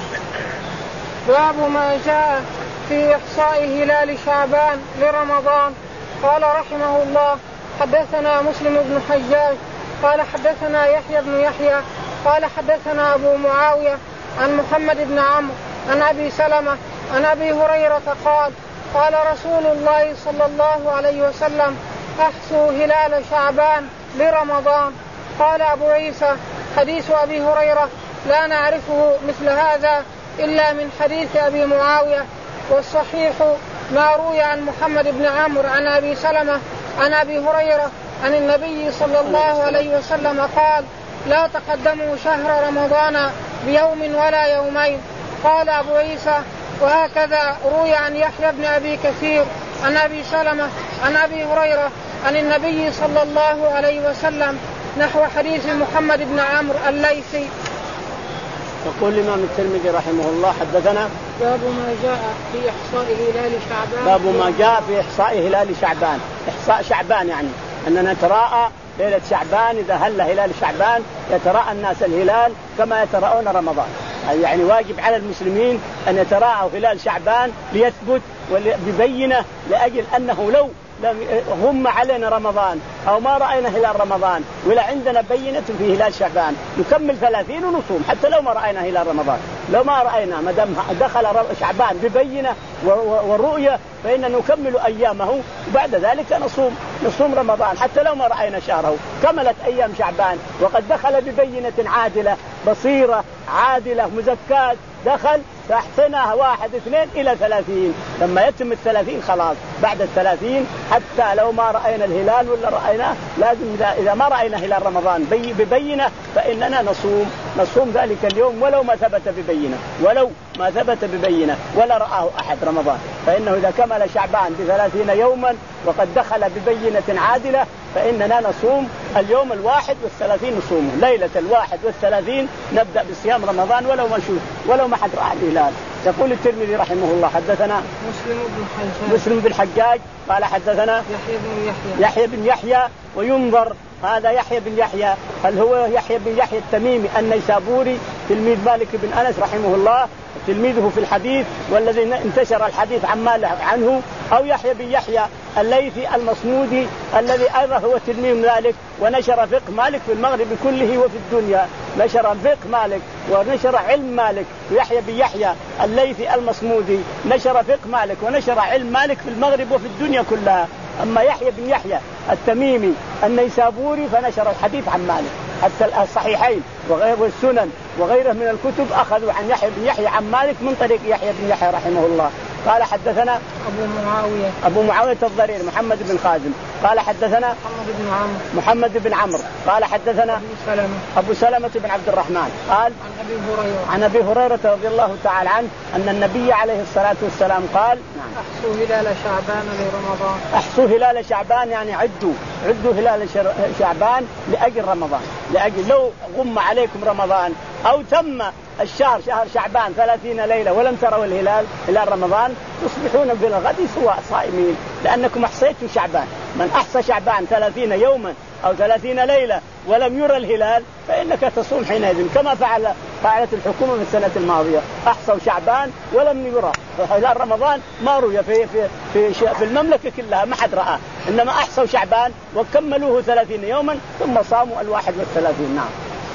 باب ما جاء في إحصاء هلال شعبان لرمضان. قال رحمه الله حدثنا مسلم بن حجاج قال حدثنا يحيى بن يحيى قال حدثنا أبو معاوية عن محمد بن عمرو عن أبي سلمة عن أبي هريرة قال قال رسول الله صلى الله عليه وسلم احصوا هلال شعبان لرمضان. قال أبو عيسى حديث أبي هريرة لا نعرفه مثل هذا إلا من حديث أبي معاوية، والصحيح ما روي عن محمد بن عمرو عن أبي سلمة عن أبي هريرة عن النبي صلى الله عليه وسلم قال لا تقدموا شهر رمضان بيوم ولا يومين. قال أبو عيسى وهكذا روي عن يحيى بن أبي كثير عن أبي سلمة عن أبي هريرة عن النبي صلى الله عليه وسلم نحو حديث محمد بن عمرو الليثي. يقول الإمام الترمذي رحمه الله حدثنا باب ما جاء في إحصاء هلال شعبان. باب ما جاء في إحصاء هلال شعبان، إحصاء شعبان يعني أننا نتراءى ليلة شعبان، إذا هل هلال شعبان يتراءى الناس الهلال كما يتراءون رمضان، يعني واجب على المسلمين أن يتراءوا هلال شعبان ليثبت ببينة، لأجل أنه لو هم علينا رمضان أو ما رأينا هلال رمضان ولا عندنا بينة في هلال شعبان نكمل ثلاثين ونصوم حتى لو ما رأينا هلال رمضان، لو ما رأينا ما دام دخل شعبان ببينة والرؤية فإن نكمل أيامه وبعد ذلك نصوم نصوم رمضان حتى لو ما رأينا شهره. كملت أيام شعبان وقد دخل ببينة عادلة بصيرة عادلة مزكاة، دخل فاحصناها واحد اثنين إلى ثلاثين، لما يتم الثلاثين خلاص بعد الثلاثين حتى لو ما رأينا الهلال ولا رأيناه لازم إذا ما رأينا هلال رمضان ببينة فإننا نصوم نصوم ذلك اليوم ولو ما ثبت ببينة ولو ما ثبت ببينة ولا رآه أحد رمضان، فإنه إذا كمل شعبان بثلاثين يوما وقد دخل ببينة عادلة فإننا نصوم اليوم الواحد والثلاثين نصومه، ليلة الواحد والثلاثين نبدأ بصيام رمضان ولو ما شوف ولو ما حد رأى الهلال. يقول الترمذي رحمه الله حدثنا مسلم بن حجاج مسلم بن حجاج قال حدثنا يحيى بن يحيى يحيى بن يحيى وينظر هذا يحيى بن يحيى هل هو يحيى بن يحيى التميمي النيسابوري تلميذ مالك بن أنس رحمه الله تلميذه في الحديث والذي انتشر الحديث عن مالك عنه، أو يحيى بن يحيى الليثي المصمودي الذي أيضا هو تلميذ مالك ونشر فقه مالك في المغرب كله وفي الدنيا، نشر فقه مالك ونشر علم مالك. يحيى بن يحيى الليثي المصمودي نشر فقه مالك ونشر علم مالك في المغرب وفي الدنيا كلها. أما يحيى بن يحيى التميمي النيسابوري فنشر الحديث عن مالك، حتى الصحيحين وغير والسنن وغيره من الكتب أخذوا عن يحيى بن يحيى عن مالك من طريق يحيى بن يحيى رحمه الله. قال حدثنا أبو معاوية أبو معاوية الضرير محمد بن خازم قال حدثنا محمد بن عمرو محمد بن عمرو قال حدثنا أبو سلمة أبو سلمة بن عبد الرحمن قال عن أبي هريرة عن أبي هريرة رضي الله تعالى عنه أن النبي عليه الصلاة والسلام قال أحصوا هلال شعبان لرمضان. أحصوا هلال شعبان يعني عدوا عدوا هلال شعبان لأجل رمضان، لأجل لو غم عليكم رمضان أو تم الشهر شهر شعبان ثلاثين ليلة ولم تروا الهلال هلال رمضان تصبحون بالغد سواء صائمين، لأنكم أحصيتوا شعبان. من أحصى شعبان ثلاثين يوما أو ثلاثين ليلة ولم يرى الهلال فإنك تصوم حينئذ، كما فعل فعلت الحكومة في السنة الماضية، أحصوا شعبان ولم يرى هلال رمضان، ما رؤي في في في في المملكة كلها ما حد رآه، إنما أحصوا شعبان وكملوه ثلاثين يوما ثم صاموا الواحد والثلاثين. نعم.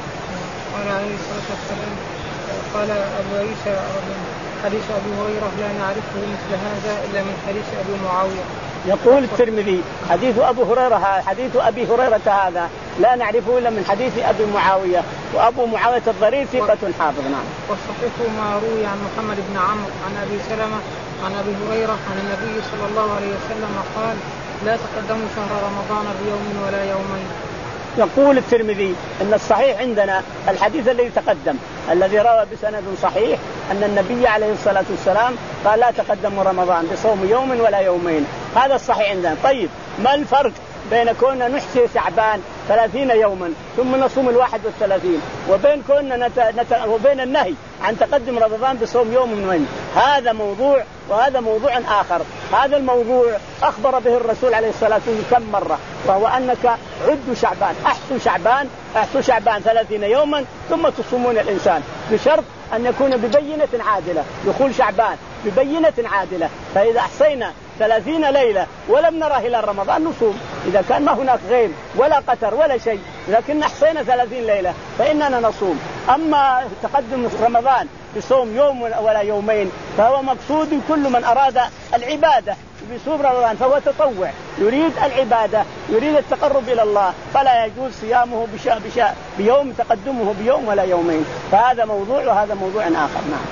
قال عليه الصلاة والسلام قال أبو عيسى حديث أبي هريرة لا نعرفه مثل هذا إلا من حديث أبي معاوية. يقول الترمذي حديث أبو هريرة حديث أبي هريرة هذا لا نعرفه إلا من حديث أبي معاوية، وأبو معاوية الضرير ثقة حافظ. نعم. والصحيح ما روي عن محمد بن عمرو عن أبي سلمة عن أبي هريرة عن النبي صلى الله عليه وسلم قال لا تقدموا شهر رمضان بيوم ولا يومين. يقول الترمذي أن الصحيح عندنا الحديث الذي تقدم الذي روى بسند صحيح أن النبي عليه الصلاة والسلام قال لا تقدموا رمضان بصوم يوم ولا يومين، هذا الصحيح عندنا. طيب ما الفرق بين كوننا نحصي شعبان ثلاثين يوما ثم نصوم الواحد والثلاثين وبين كوننا نت... نت... وبين النهي عن تقدم رمضان بصوم يوم من وين؟ هذا موضوع وهذا موضوع آخر. هذا الموضوع أخبر به الرسول عليه الصلاة والسلام كم مرة، وهو أنك عدوا شعبان أحصوا شعبان أحصوا شعبان ثلاثين يوما ثم تصومون الإنسان بشرط أن يكون ببينة عادلة، دخول شعبان ببينة عادلة. فإذا أحصينا ثلاثين ليلة ولم نرى هلال رمضان نصوم، إذا كان ما هناك غيم ولا قتر ولا شيء، لكن أحصينا ثلاثين ليلة فإننا نصوم. أما تقدم رمضان بصوم يوم ولا يومين فهو مقصود كل من أراد العبادة بصوم رمضان فهو تطوع، يريد العبادة يريد التقرب إلى الله، فلا يجوز صيامه بشاء بشاء بيوم تقدمه بيوم ولا يومين، فهذا موضوع وهذا موضوع آخر. نعم.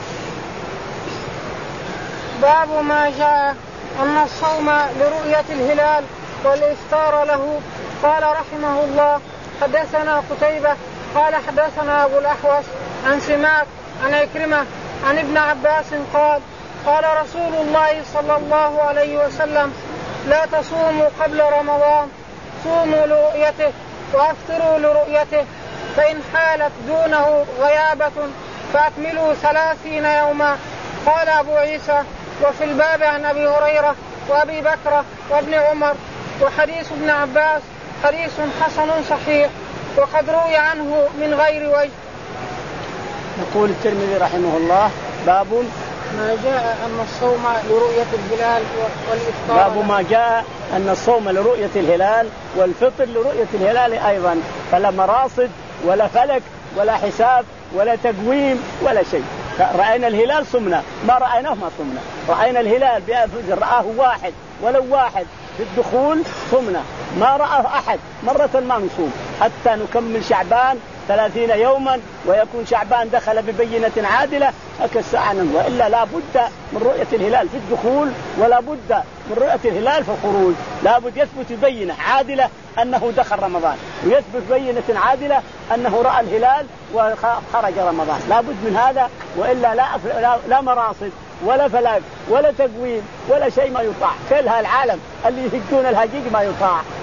باب ما جاء أن الصوم لرؤية الهلال والإفطار له. قال رحمه الله حدثنا قتيبة قال حدثنا أبو الأحوص عن سماك عن عكرمة عن ابن عباس قال قال رسول الله صلى الله عليه وسلم لا تصوموا قبل رمضان، صوموا لرؤيته وأفطروا لرؤيته، فإن حالت دونه غيابة فأكملوا ثلاثين يوما. قال أبو عيسى وفي الباب عن أبي هريرة وأبي بكر وابن عمر وحديث ابن عباس حديث حسن صحيح وقد روي عنه من غير وجه. يقول الترمذي رحمه الله باب ما جاء أن الصوم لرؤية الهلال والإفطار. باب ما جاء أن الصوم لرؤية الهلال والفطر لرؤية الهلال أيضا، فلا مراصد ولا فلك ولا حساب ولا تقويم ولا شيء. رأينا الهلال صمنا، ما رأيناه ما صمنا. رأينا الهلال رآه واحد ولو واحد في الدخول صمنا، ما رأى أحد مرة ما نصوم حتى نكمل شعبان ثلاثين يوما ويكون شعبان دخل ببينة عادلة هكذا، وإلا لا بد من رؤية الهلال في الدخول ولا بد من رؤية الهلال في الخروج. لا بد يثبت بينة عادلة أنه دخل رمضان، ويثبت بينة عادلة أنه رأى الهلال وخرج رمضان، لا بد من هذا، وإلا لا, لا مراصد ولا فلاك ولا تقويم ولا شيء ما يطاع. كل هالعالم اللي يهجون الهجيج ما يطاع،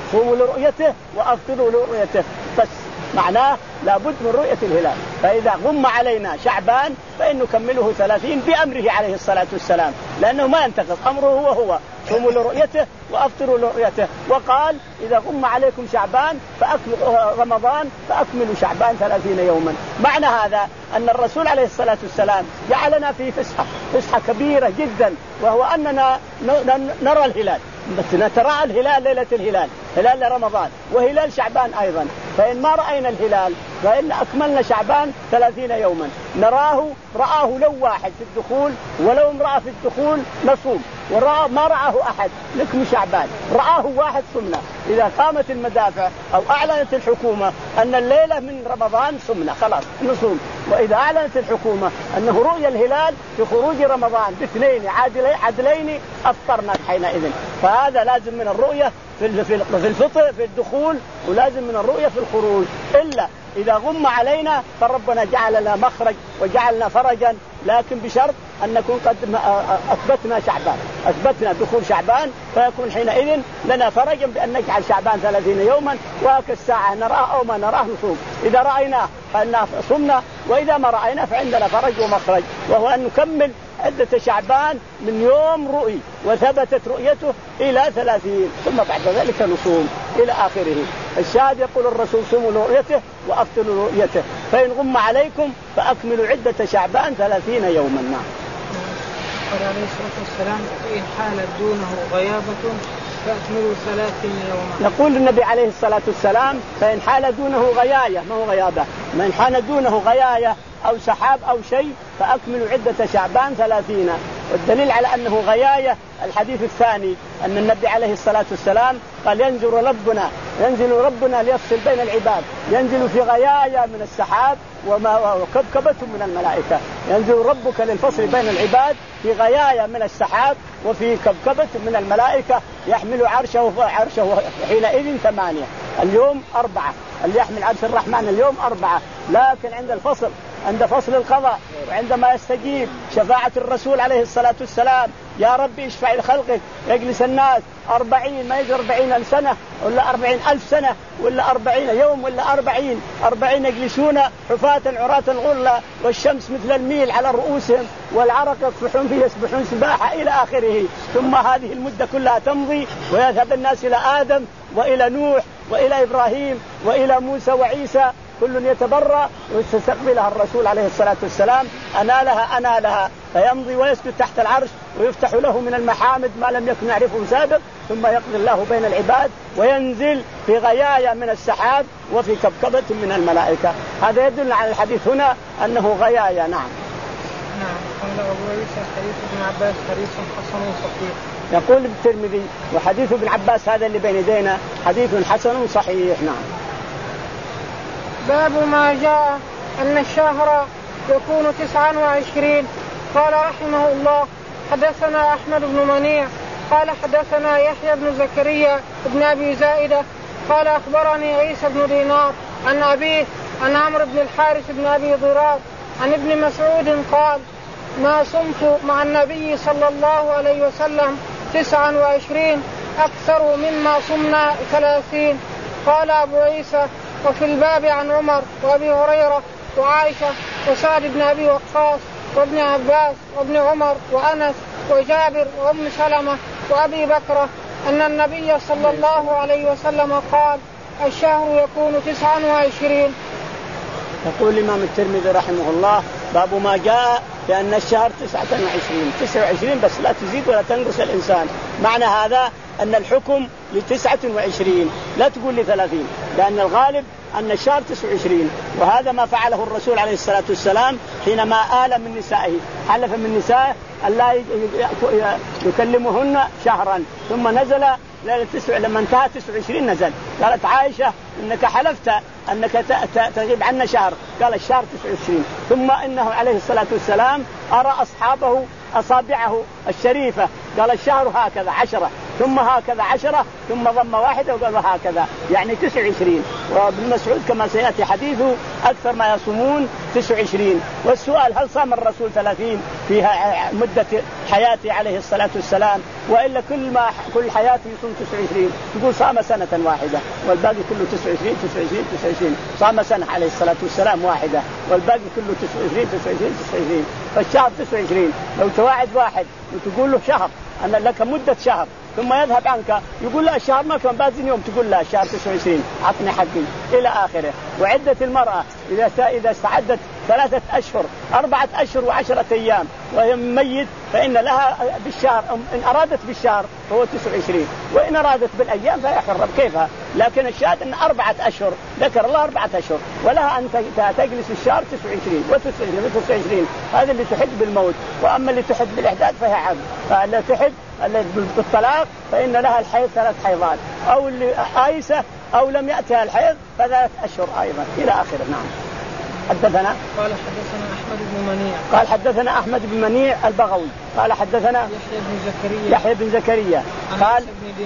صوموا لرؤيته وأفطروا لرؤيته، بس معناه لابد من رؤية الهلال. فإذا غم علينا شعبان فإن نكمله ثلاثين بأمره عليه الصلاة والسلام، لأنه ما ينتقص، أمره هو هو صوموا لرؤيته وأفطروا لرؤيته. وقال إذا غم عليكم شعبان فأكملوا رمضان فأكملوا شعبان ثلاثين يوما. معنى هذا أن الرسول عليه الصلاة والسلام جعلنا في فسحة فسحة كبيرة جدا، وهو أننا نرى الهلال، بس نترى الهلال ليلة الهلال، هلال رمضان وهلال شعبان أيضا. فإن ما رأينا الهلال فإن أكملنا شعبان ثلاثين يوما، نراه رآه لو واحد في الدخول ولو امرأة في الدخول نصوم، ورأى ما رآه أحد نكمل شعبان، رآه واحد صمنا. إذا قامت المدافع أو أعلنت الحكومة أن الليلة من رمضان صمنا خلاص نصوم، وإذا أعلنت الحكومة أنه رؤيا الهلال في خروج رمضان باثنين عدلين أفطرنا حينئذ. فهذا لازم من الرؤية في في الفطر في الدخول، ولازم من الرؤية في الخروج، إلا إذا غم علينا فربنا جعل لنا مخرج وجعلنا فرجا، لكن بشرط أن نكون قد أثبتنا شعبان، أثبتنا دخول شعبان، فيكون حينئذ لنا فرجا بأن نجعل شعبان ثلاثين يوما، وكالساعة نراه أو ما نراه نصوم. إذا رأيناه فإننا صمنا، وإذا ما رأينا فعندنا فرج ومخرج، وهو أن نكمل عدة شعبان من يوم رؤي وثبتت رؤيته إلى ثلاثين، ثم بعد ذلك نصوم إلى آخره. الشاهد يقول الرسول صوموا لرؤيته وأفطروا لرؤيته، فإن غم عليكم فأكملوا عدة شعبان ثلاثين يوما. نعم. قال عليه الصلاة والسلام إن حالت دونه غيابة فأكملوا ثلاثين يوما. يقول النبي عليه الصلاة والسلام فإن حال دونه غياية، ما هو غيابة، من حال دونه غياية أو سحاب أو شيء فأكملوا عدة شعبان ثلاثين. والدليل على أنه غياية الحديث الثاني أن النبي عليه الصلاة والسلام قال ينزل ربنا ينزل ربنا ليفصل بين العباد، ينزل في غياية من السحاب وكبكبة من الملائكة. ينزل ربك للفصل بين العباد في غياية من السحاب وفي كبكبة من الملائكة، يحمل عرشه عرشه حينئذ ثمانية، اليوم أربعة، اللي يحمل عرش الرحمن اليوم أربعة. لكن عند الفصل عند فصل القضاء وعندما يستجيب شفاعة الرسول عليه الصلاة والسلام يا ربي اشفع لخلقك، يجلس الناس أربعين ما يجي أربعين ألف سنة ولا أربعين ألف سنة ولا أربعين يوم ولا أربعين أربعين يجلسون حفاة عراة غرلا والشمس مثل الميل على رؤوسهم والعرق يسبحون فيه يسبحون سباحة إلى آخره. ثم هذه المدة كلها تمضي ويذهب الناس إلى آدم وإلى نوح وإلى إبراهيم وإلى موسى وعيسى، كل يتبرأ ويستقبلها الرسول عليه الصلاة والسلام أنالها أنالها، فيمضي ويسجد تحت العرش ويفتح له من المحامد ما لم يكن يعرفه سابق، ثم يقضي الله بين العباد وينزل في غيايا من السحاب وفي كبكبة من الملائكة. هذا يدل على الحديث هنا أنه غيايا. نعم. نعم. قال أبو عيسى حديث ابن عباس حديث حسن صحيح. يقول الترمذي وحديث ابن عباس هذا اللي بين يدينا حديث حسن صحيح. نعم. باب ما جاء أن الشهر يكون تسعا وعشرين. قال رحمه الله حدثنا أحمد بن منيع قال حدثنا يحيى بن زكريا بن أبي زائدة قال أخبرني عيسى بن دينار عن أبيه عن عمرو بن الحارث بن أبي ضرار عن ابن مسعود قال ما صمت مع النبي صلى الله عليه وسلم تسعا وعشرين أكثر مما صمنا ثلاثين. قال أبو عيسى وفي الباب عن عمر وأبي هريرة وعائشة وسعد بن أبي وقاص وابن عباس وابن عمر وأنس وجابر وأم سلمة وأبي بكرة أن النبي صلى الله عليه وسلم قال الشهر يكون تسعا وعشرين. يقول الإمام الترمذي رحمه الله باب ما جاء بأن الشهر تسعة وعشرين تسعة وعشرين بس لا تزيد ولا تنقص الإنسان. معنى هذا أن الحكم لتسعة وعشرين لا تقول لثلاثين، لأن الغالب أن الشهر تسعة وعشرين، وهذا ما فعله الرسول عليه الصلاة والسلام حينما آل من نسائه، حلف من نسائه ألا يكلمهن شهرا، ثم نزل لما انتهى تسعة وعشرين نزل قالت عائشة إنك حلفت أنك تغيب عنا شهر، قال الشهر تسعة وعشرين. ثم إنه عليه الصلاة والسلام أرى أصحابه أصابعه الشريفة قال الشهر هكذا عشرة، ثم هكذا عشرة، ثم ضم واحدة وقال هكذا، يعني تسعة وعشرين. وابن مسعود كما سيأتي حديثه أكثر ما يصومون تسعة وعشرين. والسؤال هل صام الرسول ثلاثين فيها مدة حياته عليه الصلاة والسلام وإلا كل ما كل حياته يصوم تسعة وعشرين؟ يقول صام سنة واحدة والباقي كله تسعة وعشرين تسعة وعشرين تسعة وعشرين. صام سنة عليه الصلاة والسلام واحدة والباقي كله تسعة وعشرين تسعة وعشرين تسعة وعشرين. فالشهر تسعة وعشرين. لو تواعد واحد وتقول له شهر أن لك مدة شهر ثم يذهب عنك يقول لا الشهر ما كان بازن يوم تقول لا الشهر تسعة وعشرين عطني حقي إلى آخره. وعدة المرأة إذا إذا استعدت ثلاثة أشهر أربعة أشهر وعشرة أيام وهي ميت فإن لها بالشهر إن أرادت بالشهر فهو تسعة وعشرين وإن أرادت بالأيام فهي حرة كيفها. لكن الشاهد أن أربعة أشهر ذكر الله أربعة أشهر ولها أن تجلس الشهر تسعة وعشرين وتسعة وعشرين. هذا اللي تحد بالموت. وأما اللي تحد بالإحداث فهي عبد. فاللي تحد بالطلاق فإن لها الحيض ثلاث حيضات أو اللي آيسة أو لم يأتها الحيض فثلاث أشهر أيضا إلى آخره. نعم. حدثنا قال حدثنا أحمد بن منيع قال حدثنا أحمد بن منيع البغوي قال حدثنا يحيى بن زكريا يحيى بن زكريا قال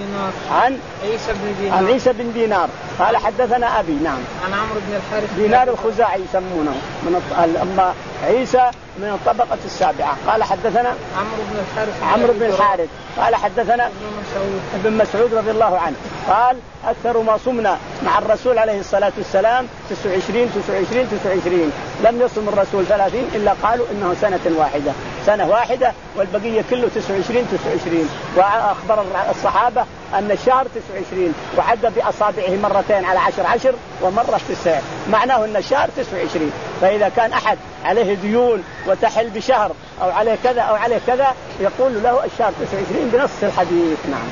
عن عيسى بن دينار عن عيسى بن دينار قال حدثنا أبي نعم عن عمرو بن الحارث دينار الخزاعي يسمونه من أما عيسى من الطبقة السابعة. قال حدثنا عمرو بن الحارث عمرو بن الحارث قال حدثنا ابن مسعود رضي الله عنه قال أكثر ما صمنا مع الرسول عليه الصلاة والسلام تسعة وعشرين تسعة وعشرين تسعة وعشرين. لم يصم الرسول ثلاثين إلا قالوا إنه سنة واحدة سنة واحدة والبقية كله تسعة وعشرين تسعة وعشرين. وأخبر الصحابة أن الشهر تسعة وعشرين وعد بأصابعه مرتين على عشر عشر ومرة تسع معناه أن الشهر تسعة وعشرين. فإذا كان أحد عليه ديون وتحل بشهر أو عليه كذا أو عليه كذا يقول له الشهر تسعة وعشرين بنص الحديث. نعم.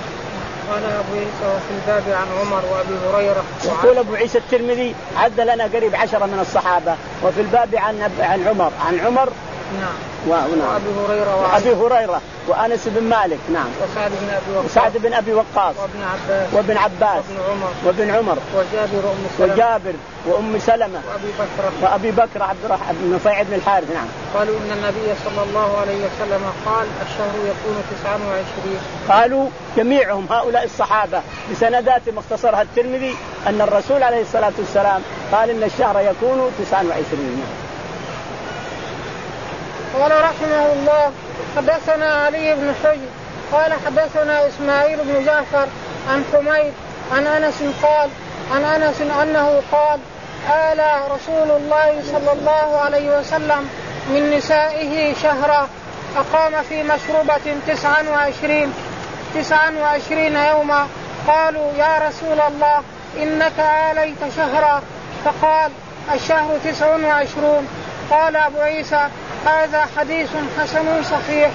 قال أبو عيسى وفي الباب عن عمر وأبي هريرة. يقول أبو عيسى الترمذي عد لنا قريب عشرة من الصحابة وفي الباب عن عن عمر عن عمر نعم وأبي هريرة وأبي هريرة وأنس بن مالك نعم وسعد بن أبي وقاص وسعد بن أبي وقاص وابن عباس وابن عباس وابن عمر وابن عمر وجابر وأم سلمة وجابر وأم سلمة وأبي بكر وأبي بكر عبد الرحمن بن نفيع بن الحارث. نعم. قالوا إن النبي صلى الله عليه وسلم قال الشهر يكون تسعة وعشرين. قالوا جميعهم هؤلاء الصحابة بسندات مختصرها الترمذي أن الرسول عليه الصلاة والسلام قال إن الشهر يكون تسعة وعشرين. قال رحمه الله حدثنا علي بن حجر قال حدثنا إسماعيل بن جعفر عن حميد عن أنس قال عن أنس أنه قال آلى رسول الله صلى الله عليه وسلم من نسائه شهرا أقام في مشروبة تسعا وعشرين تسعا وعشرين يوما. قالوا يا رسول الله إنك آليت شهرا فقال الشهر تسع وعشرون. قال أبو عيسى هذا حديث حسن صحيح.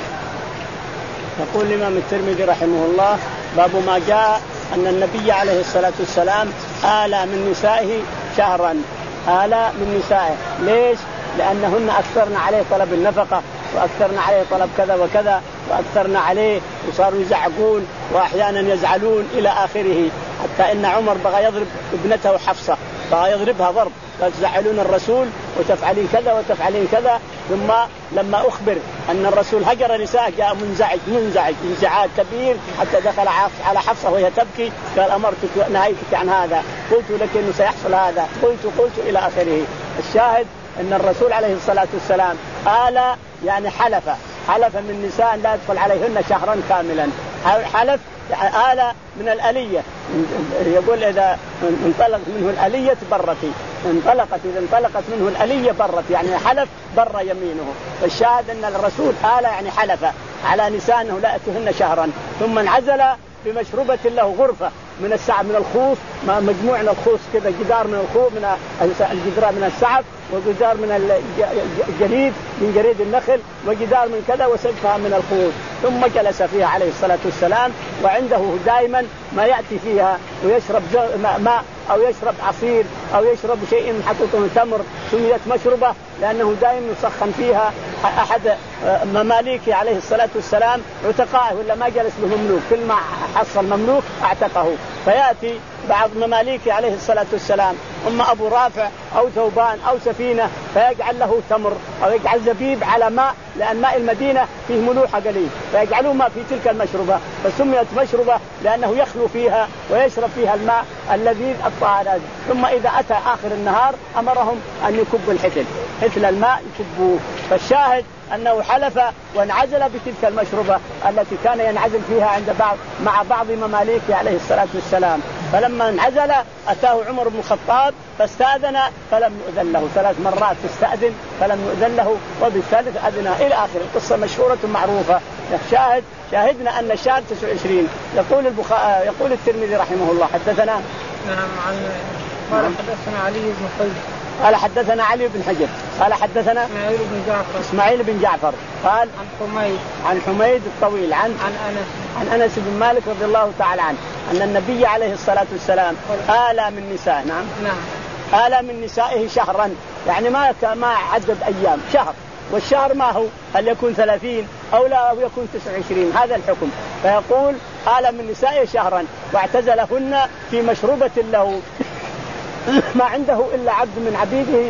يقول الإمام الترمذي رحمه الله باب ما جاء أن النبي عليه الصلاة والسلام آلى من نسائه شهرا. آلى من نسائه ليش؟ لأنهن أكثرن عليه طلب النفقة وأكثرن عليه طلب كذا وكذا وأكثرن عليه وصاروا يزعقون وأحيانا يزعلون إلى آخره حتى إن عمر بغى يضرب ابنته حفصة بغى يضربها ضرب تزعلون الرسول وتفعلين كذا وتفعلين كذا. ثم لما أخبر أن الرسول هجر نساء جاء منزعج منزعج انزعاج كبير حتى دخل على حفصة وهي تبكي قال أمرتك نهيتك عن هذا قلت لك إنه سيحصل هذا قلت قلت إلى آخره. الشاهد أن الرسول عليه الصلاة والسلام آلى يعني حلف حلف من نساء لا يدخل عليهن شهرا كاملا. حلف آلى من الألية يقول إذا انطلقت منه الألية برتي انطلقت إذا انطلقت منه الألية برت يعني حلف بر يمينه. فالشاهد أن الرسول آلى يعني حلف على نساء أنه لا يأتيهن شهرا ثم انعزل بمشروبة له غرفة من السعف من الخوص مجموع من الخوص كذا جدار من الخوص من الجدار من السعف وجدار من الجريد من جريد النخل وجدار من كذا وسقفها من الخوص ثم جلس فيها عليه الصلاة والسلام وعنده دائما ما يأتي فيها ويشرب ماء أو يشرب عصير أو يشرب شيء حطته تمر سميت مشربة لأنه دائما يسخن فيها. أحد مماليكه عليه الصلاة والسلام عتقائه ولا ما جلس له مملوك كل ما حصل مملوك اعتقه. فيأتي بعض مماليكه عليه الصلاة والسلام أما أبو رافع أو ثوبان أو سفينة فيجعل له تمر أو يجعل زبيب على ماء، لأن ماء المدينة فيه ملوحة قليل، فيجعلوا ما في تلك المشروبة فسميت مشروبة لأنه يخلو فيها ويشرب فيها الماء اللذيذ الطاهر. ثم إذا أتى آخر النهار أمرهم أن يكبوا الحفل، حفل الماء يكبوه. فالشاهد أنه حلف وانعزل بتلك المشروبة التي كان ينعزل فيها عند بعض مع بعض مماليكه عليه الصلاة والسلام. فلما انعزل أتاه عمر بن الخطاب فاستأذن فلم يؤذن له، ثلاث مرات استأذن فلم يؤذن له، وبالثالث أذن إلى آخر القصة مشهورة معروفة. الشاهد شاهدنا أن الشهر تسعة وعشرين. يقول البخاري يقول الترمذي رحمه الله حدثنا نعم عن قال حدثنا علي بن حجر قال حدثنا علي بن حجر قال حدثنا إسماعيل بن جعفر إسماعيل بن جعفر قال عن حميد عن حميد الطويل عن عن أنس عن أنس بن مالك رضي الله تعالى عنه أن النبي عليه الصلاة والسلام آلى من نساء نعم نعم آلى من نسائه شهرا، يعني ما ما عدد أيام، شهر. والشهر ما هو؟ هل يكون ثلاثين أو لا أو يكون تسعة وعشرين؟ هذا الحكم. فيقول آلى من نسائه شهرا واعتزلهن في مشروبة له ما عنده إلا عبد من عبيده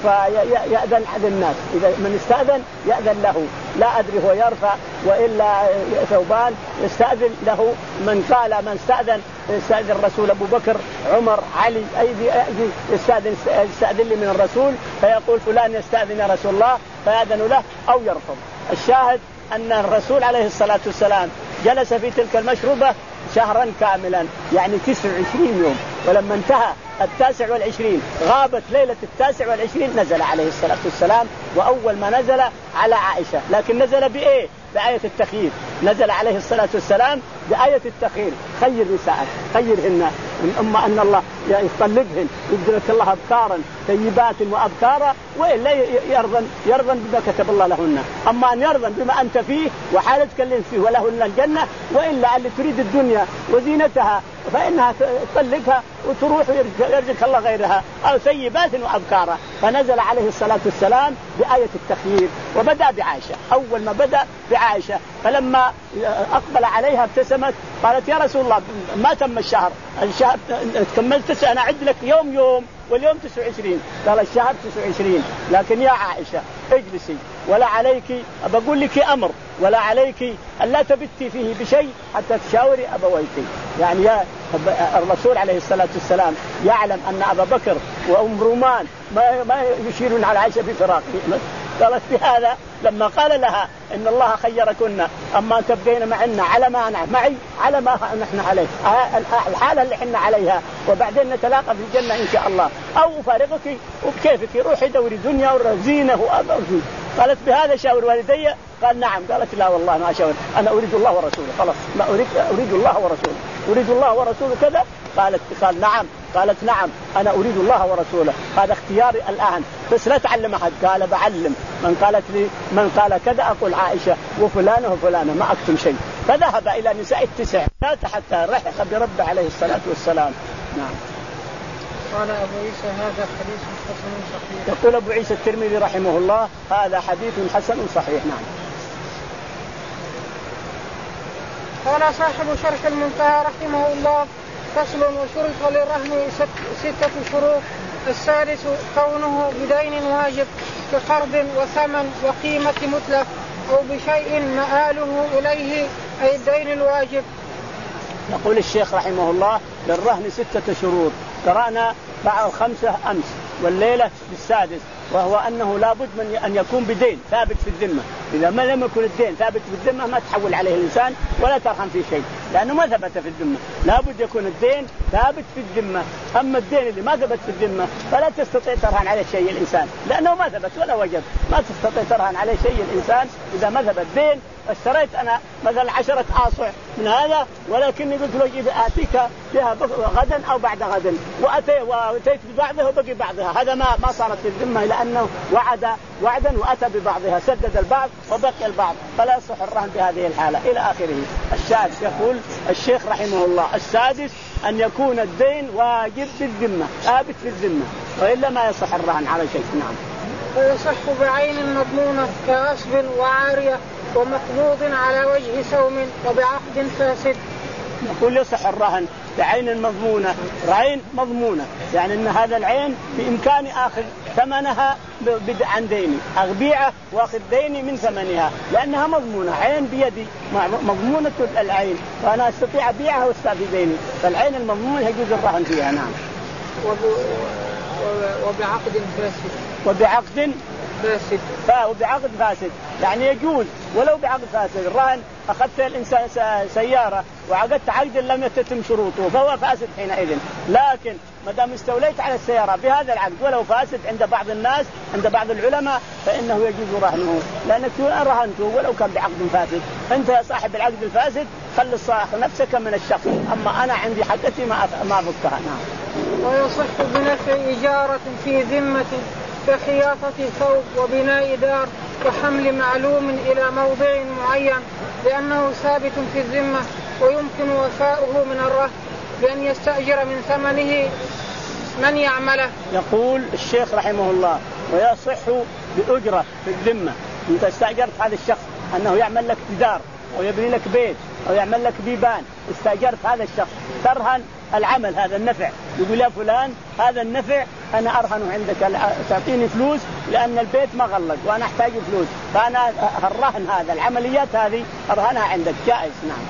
فيأذن عن الناس، إذا من استأذن يأذن له، لا أدري هو يرفع وإلا ثوبان يستأذن له. من قال من استأذن يستأذن الرسول أبو بكر عمر علي أيدي يستأذن يستأذن لي من الرسول، فيقول فلان يستأذن يا رسول الله فيأذن له أو يرفض. الشاهد أن الرسول عليه الصلاة والسلام جلس في تلك المشروبة شهرا كاملا، يعني تسع وعشرين يوم. ولما انتهى التاسع والعشرين غابت ليلة التاسع والعشرين نزل عليه الصلاة والسلام، وأول ما نزل على عائشة، لكن نزل بإيه؟ بآية التخيير. نزل عليه الصلاة والسلام بآية التخيير: خير نساءك خيرهن أما أن الله يطلقهن يدرك الله أبكارا طيبات وأبكارا، وإلا يرضى يرضى بما كتب الله لهن. أما أن يرضى بما أنت فيه وحالتك اللي فيه ولهن الجنة، وإلا اللي تريد الدنيا وزينتها فإنها تطلقها وتروح ويرزق الله غيرها، أو ثيبات وأبكارا. فنزل عليه الصلاة والسلام بآية التخيير، وبدأ بعائشة. أول ما بدأ بعائشة فلما أقبل عليها ابتسمت قالت: يا رسول الله ما تم الشهر، الشهر كملت تسعة، أنا أعد لك يوم يوم واليوم تسعة وعشرين. قال: الشهر تسعة وعشرين، لكن يا عائشة اجلسي ولا عليك، بقول لك أمر ولا عليك ألا تبتي فيه بشيء حتى تشاوري أبويك. يعني يا الرسول عليه الصلاة والسلام يعلم أن أبا بكر وأم رومان ما ما يشيرون على عائشة في فراق. قالت بهذا لما قال لها إن الله خيركن، أما أن تبقين معنا على ما أنا معي على ما نحن عليه، الحالة اللي حنا عليها، وبعدين نتلاقى في الجنة إن شاء الله، أو أفارقك وبكيفك روحي دوري دنيا وزينة وأبوه. قالت بهذا شاور والدي؟ قال نعم. قالت لا والله ما شاور، أنا أريد الله ورسوله، خلاص ما أريد أريد الله ورسوله، أريد الله ورسوله كذا. قالت قال نعم. قالت نعم أنا أريد الله ورسوله، هذا اختياري الآن، بس لا تعلم أحد. قال بعلم، من قالت لي من قال كذا أقول عائشة وفلانة وفلانة ما أكتم شيء. فذهب إلى نساء التسع حتى رحق برب عليه الصلاة والسلام. نعم. قال أبو عيسى هذا حديث حسن صحيح. يقول أبو عيسى الترمذي رحمه الله هذا حديث حسن صحيح. نعم. قال صاحب شرح المنتهى رحمه الله: فصل: وشرط للرهن ستة شروط. السادس كونه بدين واجب كقرض وثمن وقيمة متلف أو بشيء مآله إليه، أي الدين الواجب. يقول الشيخ رحمه الله: للرهن ستة شروط. قرأنا بعض الخمسة أمس، والليلة بالسادس، وهو أنه لابد من أن يكون بدين ثابت في الذمة. إذا ما لم يكن الدين ثابت في الذمة ما تحول عليه الإنسان ولا ترهن فيه شيء، لأنه ما ثبت في الذمة. لابد يكون الدين ثابت في الذمة. أما الدين اللي ما ثبت في الذمة فلا تستطيع ترهن عليه شيء الإنسان، لأنه ما ثبت ولا وجب، ما تستطيع ترهن عليه شيء الإنسان إذا ما ثبت. دين اشتريت أنا مثلا عشرة آصع من هذا، ولكني قلت له إذا آتيك بها غدا أو بعد غد، وأتي وأتيت ببعضها وبقي بعضها، هذا ما ما صارت في الذمة، لأنه وعد وعدا وأتى ببعضها، سدد البعض وبقي البعض، فلا يصح الرهن بهذه الحالة إلى آخره. الشاهد يقول الشيخ رحمه الله: السادس أن يكون الدين واجب في الذمة ثابت في الذمة، وإلا ما يصح الرهن على شيء. نعم. ويصح بعين مضمونة كغصب وعارية ومقبوض على وجه سوم وبعقد فاسد. يقول يصح الرهن بعين مضمونة. عين مضمونة يعني أن هذا العين بإمكاني آخذ ثمنها عن ديني، أبيعه وأخذ ديني من ثمنها لأنها مضمونة، عين بيدي مضمونة العين وأنا أستطيع أبيعها واستفيد ديني، فالعين المضمونة يجوز الرهن فيها. نعم. وبعقد فاسد. وبعقد فاسد. وبعقد فاسد يعني يجوز ولو بعقد فاسد. الرهن أخذت الإنسان سيارة وعقدت عقد لم يتم شروطه فهو فاسد حينئذ، لكن ما دام استوليت على السيارة بهذا العقد ولو فاسد عند بعض الناس عند بعض العلماء فإنه يجوز رهنه، لأنك رهنته ولو كان بعقد فاسد. أنت يا صاحب العقد الفاسد خلي الصاحب نفسك من الشخص، أما أنا عندي حقتي ما ما فكها. نعم. ويصح بنفع إجارة في ذمة كخياطة ثوب وبناء دار وحمل معلوم إلى موضع معين لأنه ثابت في الذمة ويمكن وفاؤه من الرهن بأن يستأجر من ثمنه من يعمله. يقول الشيخ رحمه الله ويصح بأجرة في الذمة. أنت استأجرت هذا الشخص أنه يعمل لك دار أو يبني لك بيت أو يعمل لك بيبان، استأجرت هذا الشخص ترهن العمل هذا النفع، يقول يا فلان هذا النفع أنا أرهنه عندك تعطيني فلوس لأن البيت ما غلق وأنا أحتاج فلوس، فأنا الرهن هذا العمليات هذه أرهنها عندك جائز. نعم.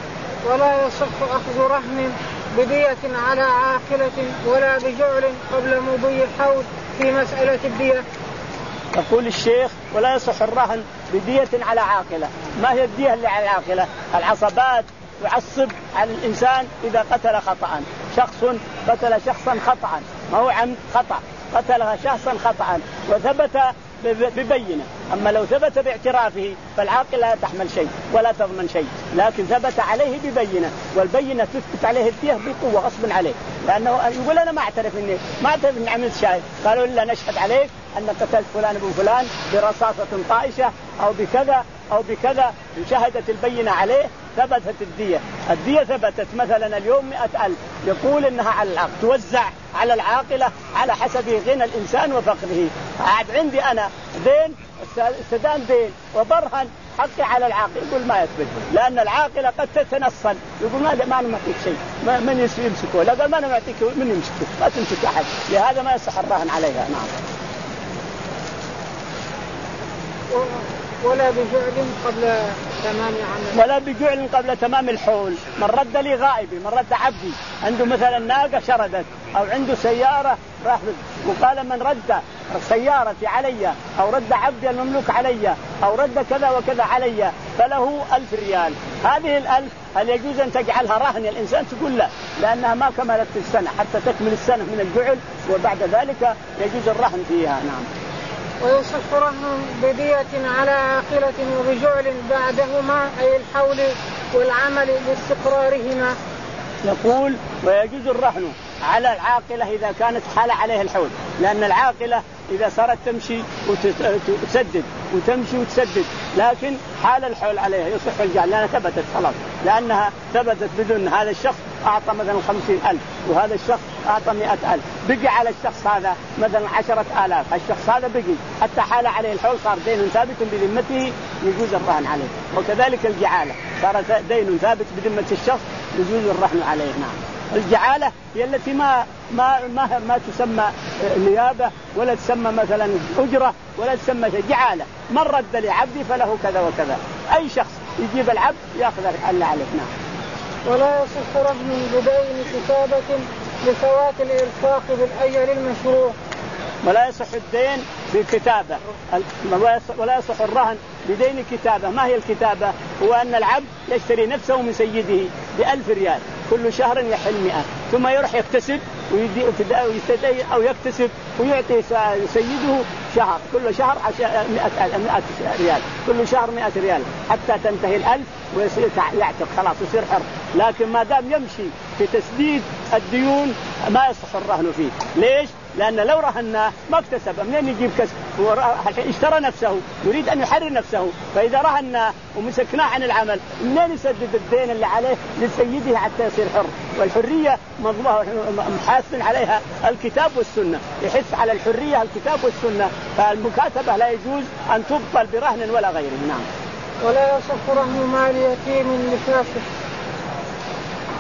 ولا يصح أخذ رهن بدية على عاقلة ولا بجعل قبل مضي الحول في مسألة الدية. يقول الشيخ ولا يصح الرهن بدية على عاقلة. ما هي الدية اللي على العاقلة؟ العصبات يعصب على الإنسان إذا قتل خطأ، شخص قتل شخصا خطأ ما هو عمد خطأ، قتل شخصا خطأ وثبت ببينة، أما لو ثبت باعترافه فالعاقلة لا تحمل شيء ولا تضمن شيء، لكن ثبت عليه ببينة والبينة تثبت عليه الدية بقوة غصب عليه، لأنه يقول أنا ما أعترف إني ما أعترف إني عملت شيء، قالوا إلا نشهد عليك أن قتلت فلان ابن فلان برصاصة طائشة أو بكذا أو بكذا، شهدت البينة عليه ثبتت الدية. الدية ثبتت مثلا اليوم مئة ألف، يقول إنها على العقل توزع على العاقلة على حسب غنى الإنسان وفقره. عاد عندي أنا دين استدان دين وبرهن حقي على العاقل، يقول ما يثبت لأن العاقلة قد تتنصل، يقول ما ما أنا معطيك شيء من يمسكه، لا قال ما أنا معطيك من يمسكه ما تمسك أحد، لهذا ما يصح الرهن عليها. نعم. ولا بجعل قبل تمام عمل. ولا بجعل قبل تمام الحول. من رد لي غائبي، من رد عبدي، عنده مثلا ناقة شردت أو عنده سيارة راح وقال من رد سيارتي علي أو رد عبدي المملوك علي أو رد كذا وكذا علي فله ألف ريال. هذه الألف هل يجوز أن تجعلها رهن؟ الإنسان تقول لا، لأنها ما كملت السنة حتى تكمل السنة من الجعل وبعد ذلك يجوز الرهن فيها. نعم. ويصح رهن بدية على عاقلة وبجعل بعدهما أي الحول والعمل لاستقرارهما. يقول ويجوز الرهن على العاقلة إذا كانت حال عليها الحول، لأن العاقلة إذا صارت تمشي وتسدد وتمشي وتسدد لكن حال الحول عليها يصح الجعل لأنها ثبتت خلاص، لأنها ثبتت بدون هذا الشخص أعطى مثلا خمسين ألف وهذا الشخص أعطى مئة ألف، بقي على الشخص هذا مثلا عشرة آلاف، الشخص هذا بقي حتى حال عليه الحول صار دين ثابت بذمته يجوز الرهن عليه. وكذلك الجعالة صار دين ثابت بذمة الشخص يجوز الرهن عليه. نعم. الجعالة هي التي ما ما ما, ما تسمى نيابة ولا تسمى مثلا أجرة ولا تسمى شيء، جعالة من رد لعبدي فله كذا وكذا، أي شخص يجيب العبد يأخذ اللي عليه. نعم. ولا يصح رهن بدين كتابة لفوات الإرفاق بالأجل المشروع. ولا يصح الدين بالكتابة، ولا يصح الرهن بدين كتابة. ما هي الكتابة؟ هو أن العبد يشتري نفسه من سيده بألف ريال كل شهر يحل مئة، ثم يروح يكتسب ويستدين أو يكتسب ويعطي سيده شهر كل شهر مئة مئة ريال كل شهر مئة ريال حتى تنتهي الألف ويصير يعتق خلاص يصير حر. لكن ما دام يمشي في تسديد الديون ما يصح الرهن فيه. ليش؟ لأن لو رهناه ما اكتسب، منين يجيب كسب؟ هو اشترى نفسه يريد أن يحرر نفسه، فإذا رهناه ومسكناه عن العمل منين يسدد الدين اللي عليه لسيده حتى يصير حر؟ والحرية محاث عليها الكتاب والسنة، يحث على الحرية الكتاب والسنة، فالمكاتبة لا يجوز أن تبطل برهن ولا غيره. نعم. ولا يصح رهن مال يتيم لفاسق.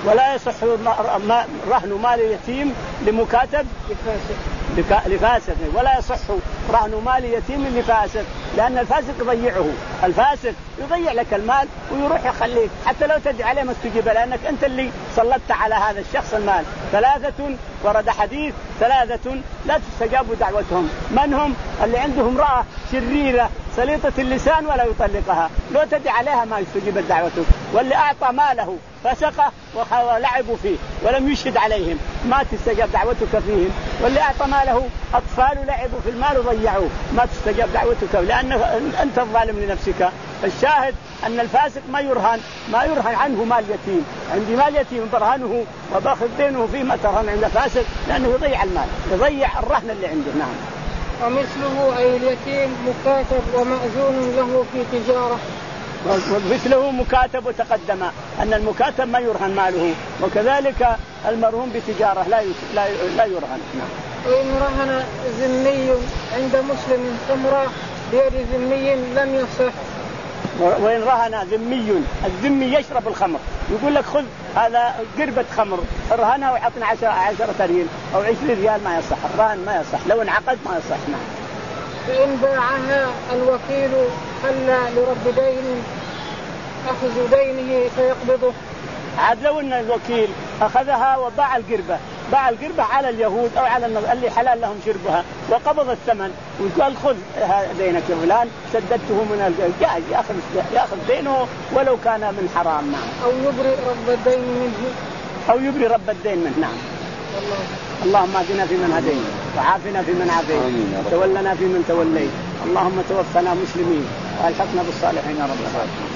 ولا يصح رهن مال اليتيم لمكاتب لفاسق، ولا يصح رهن مال يتيم لفاسق، لأن الفاسق يضيعه. الفاسق يضيع لك المال ويروح يخليك حتى لو تدعي عليه ما استجيب، لأنك أنت اللي سلطت على هذا الشخص المال. ثلاثة ورد حديث ثلاثة لا تستجاب دعوتهم. من هم؟ اللي عندهم امرأة شريرة سليطة اللسان ولا يطلقها، لو تدعي عليها ما يستجيب دعوته. واللي أعطى ماله فسقه ولعبوا فيه ولم يشهد عليهم ما تستجاب دعوتك فيهم. واللي أعطى ماله أطفال لعبوا في المال وضيعوه ما تستجاب دعوتك، لأن أنت الظالم لنفسك. الشاهد أن الفاسق ما يرهن ما يرهن عنه مال يتيم. عندي مال يتيم برهنه وباخذ دينه فيما ترهن عند فاسق، لأنه يضيع المال، يضيع الرهن اللي عنده. نعم. ومثله أي اليتيم مكاتب ومأذون له في تجارة. ومثله مكاتب، وتقدم أن المكاتب ما يرهن ماله، وكذلك المرهون بتجارة لا لا لا يرهن. نعم. وإن رهن ذمي عند مسلم خمرة بيد ذمي لم يصح. وإن رهن ذمي، الذمي يشرب الخمر، يقول لك خذ هذا قربة خمر رهنها وعطنا عشرة عشرة ريال أو عشرين ريال، ما يصح الرهن، ما يصح لو انعقد ما يصح. نعم. فإن باعها الوكيل حل لرب دين أخذ دينه فيقبضه. عاد لو أن الوكيل أخذها وباع القربة، باع القربة على اليهود أو على اللي حلال لهم شربها وقبض الثمن وقال خذ دينك يا فلان سددته من الجائز، يأخذ يأخذ دينه ولو كان من حرام. نعم. أو يبرئ رب الدين منه. أو يبرئ رب الدين منه. نعم. الله. اللهم اهدنا فيمن هديت وعافنا فيمن عافيت وتولنا فيمن توليت، اللهم توفنا مسلمين والحقنا بالصالحين يا رب العالمين.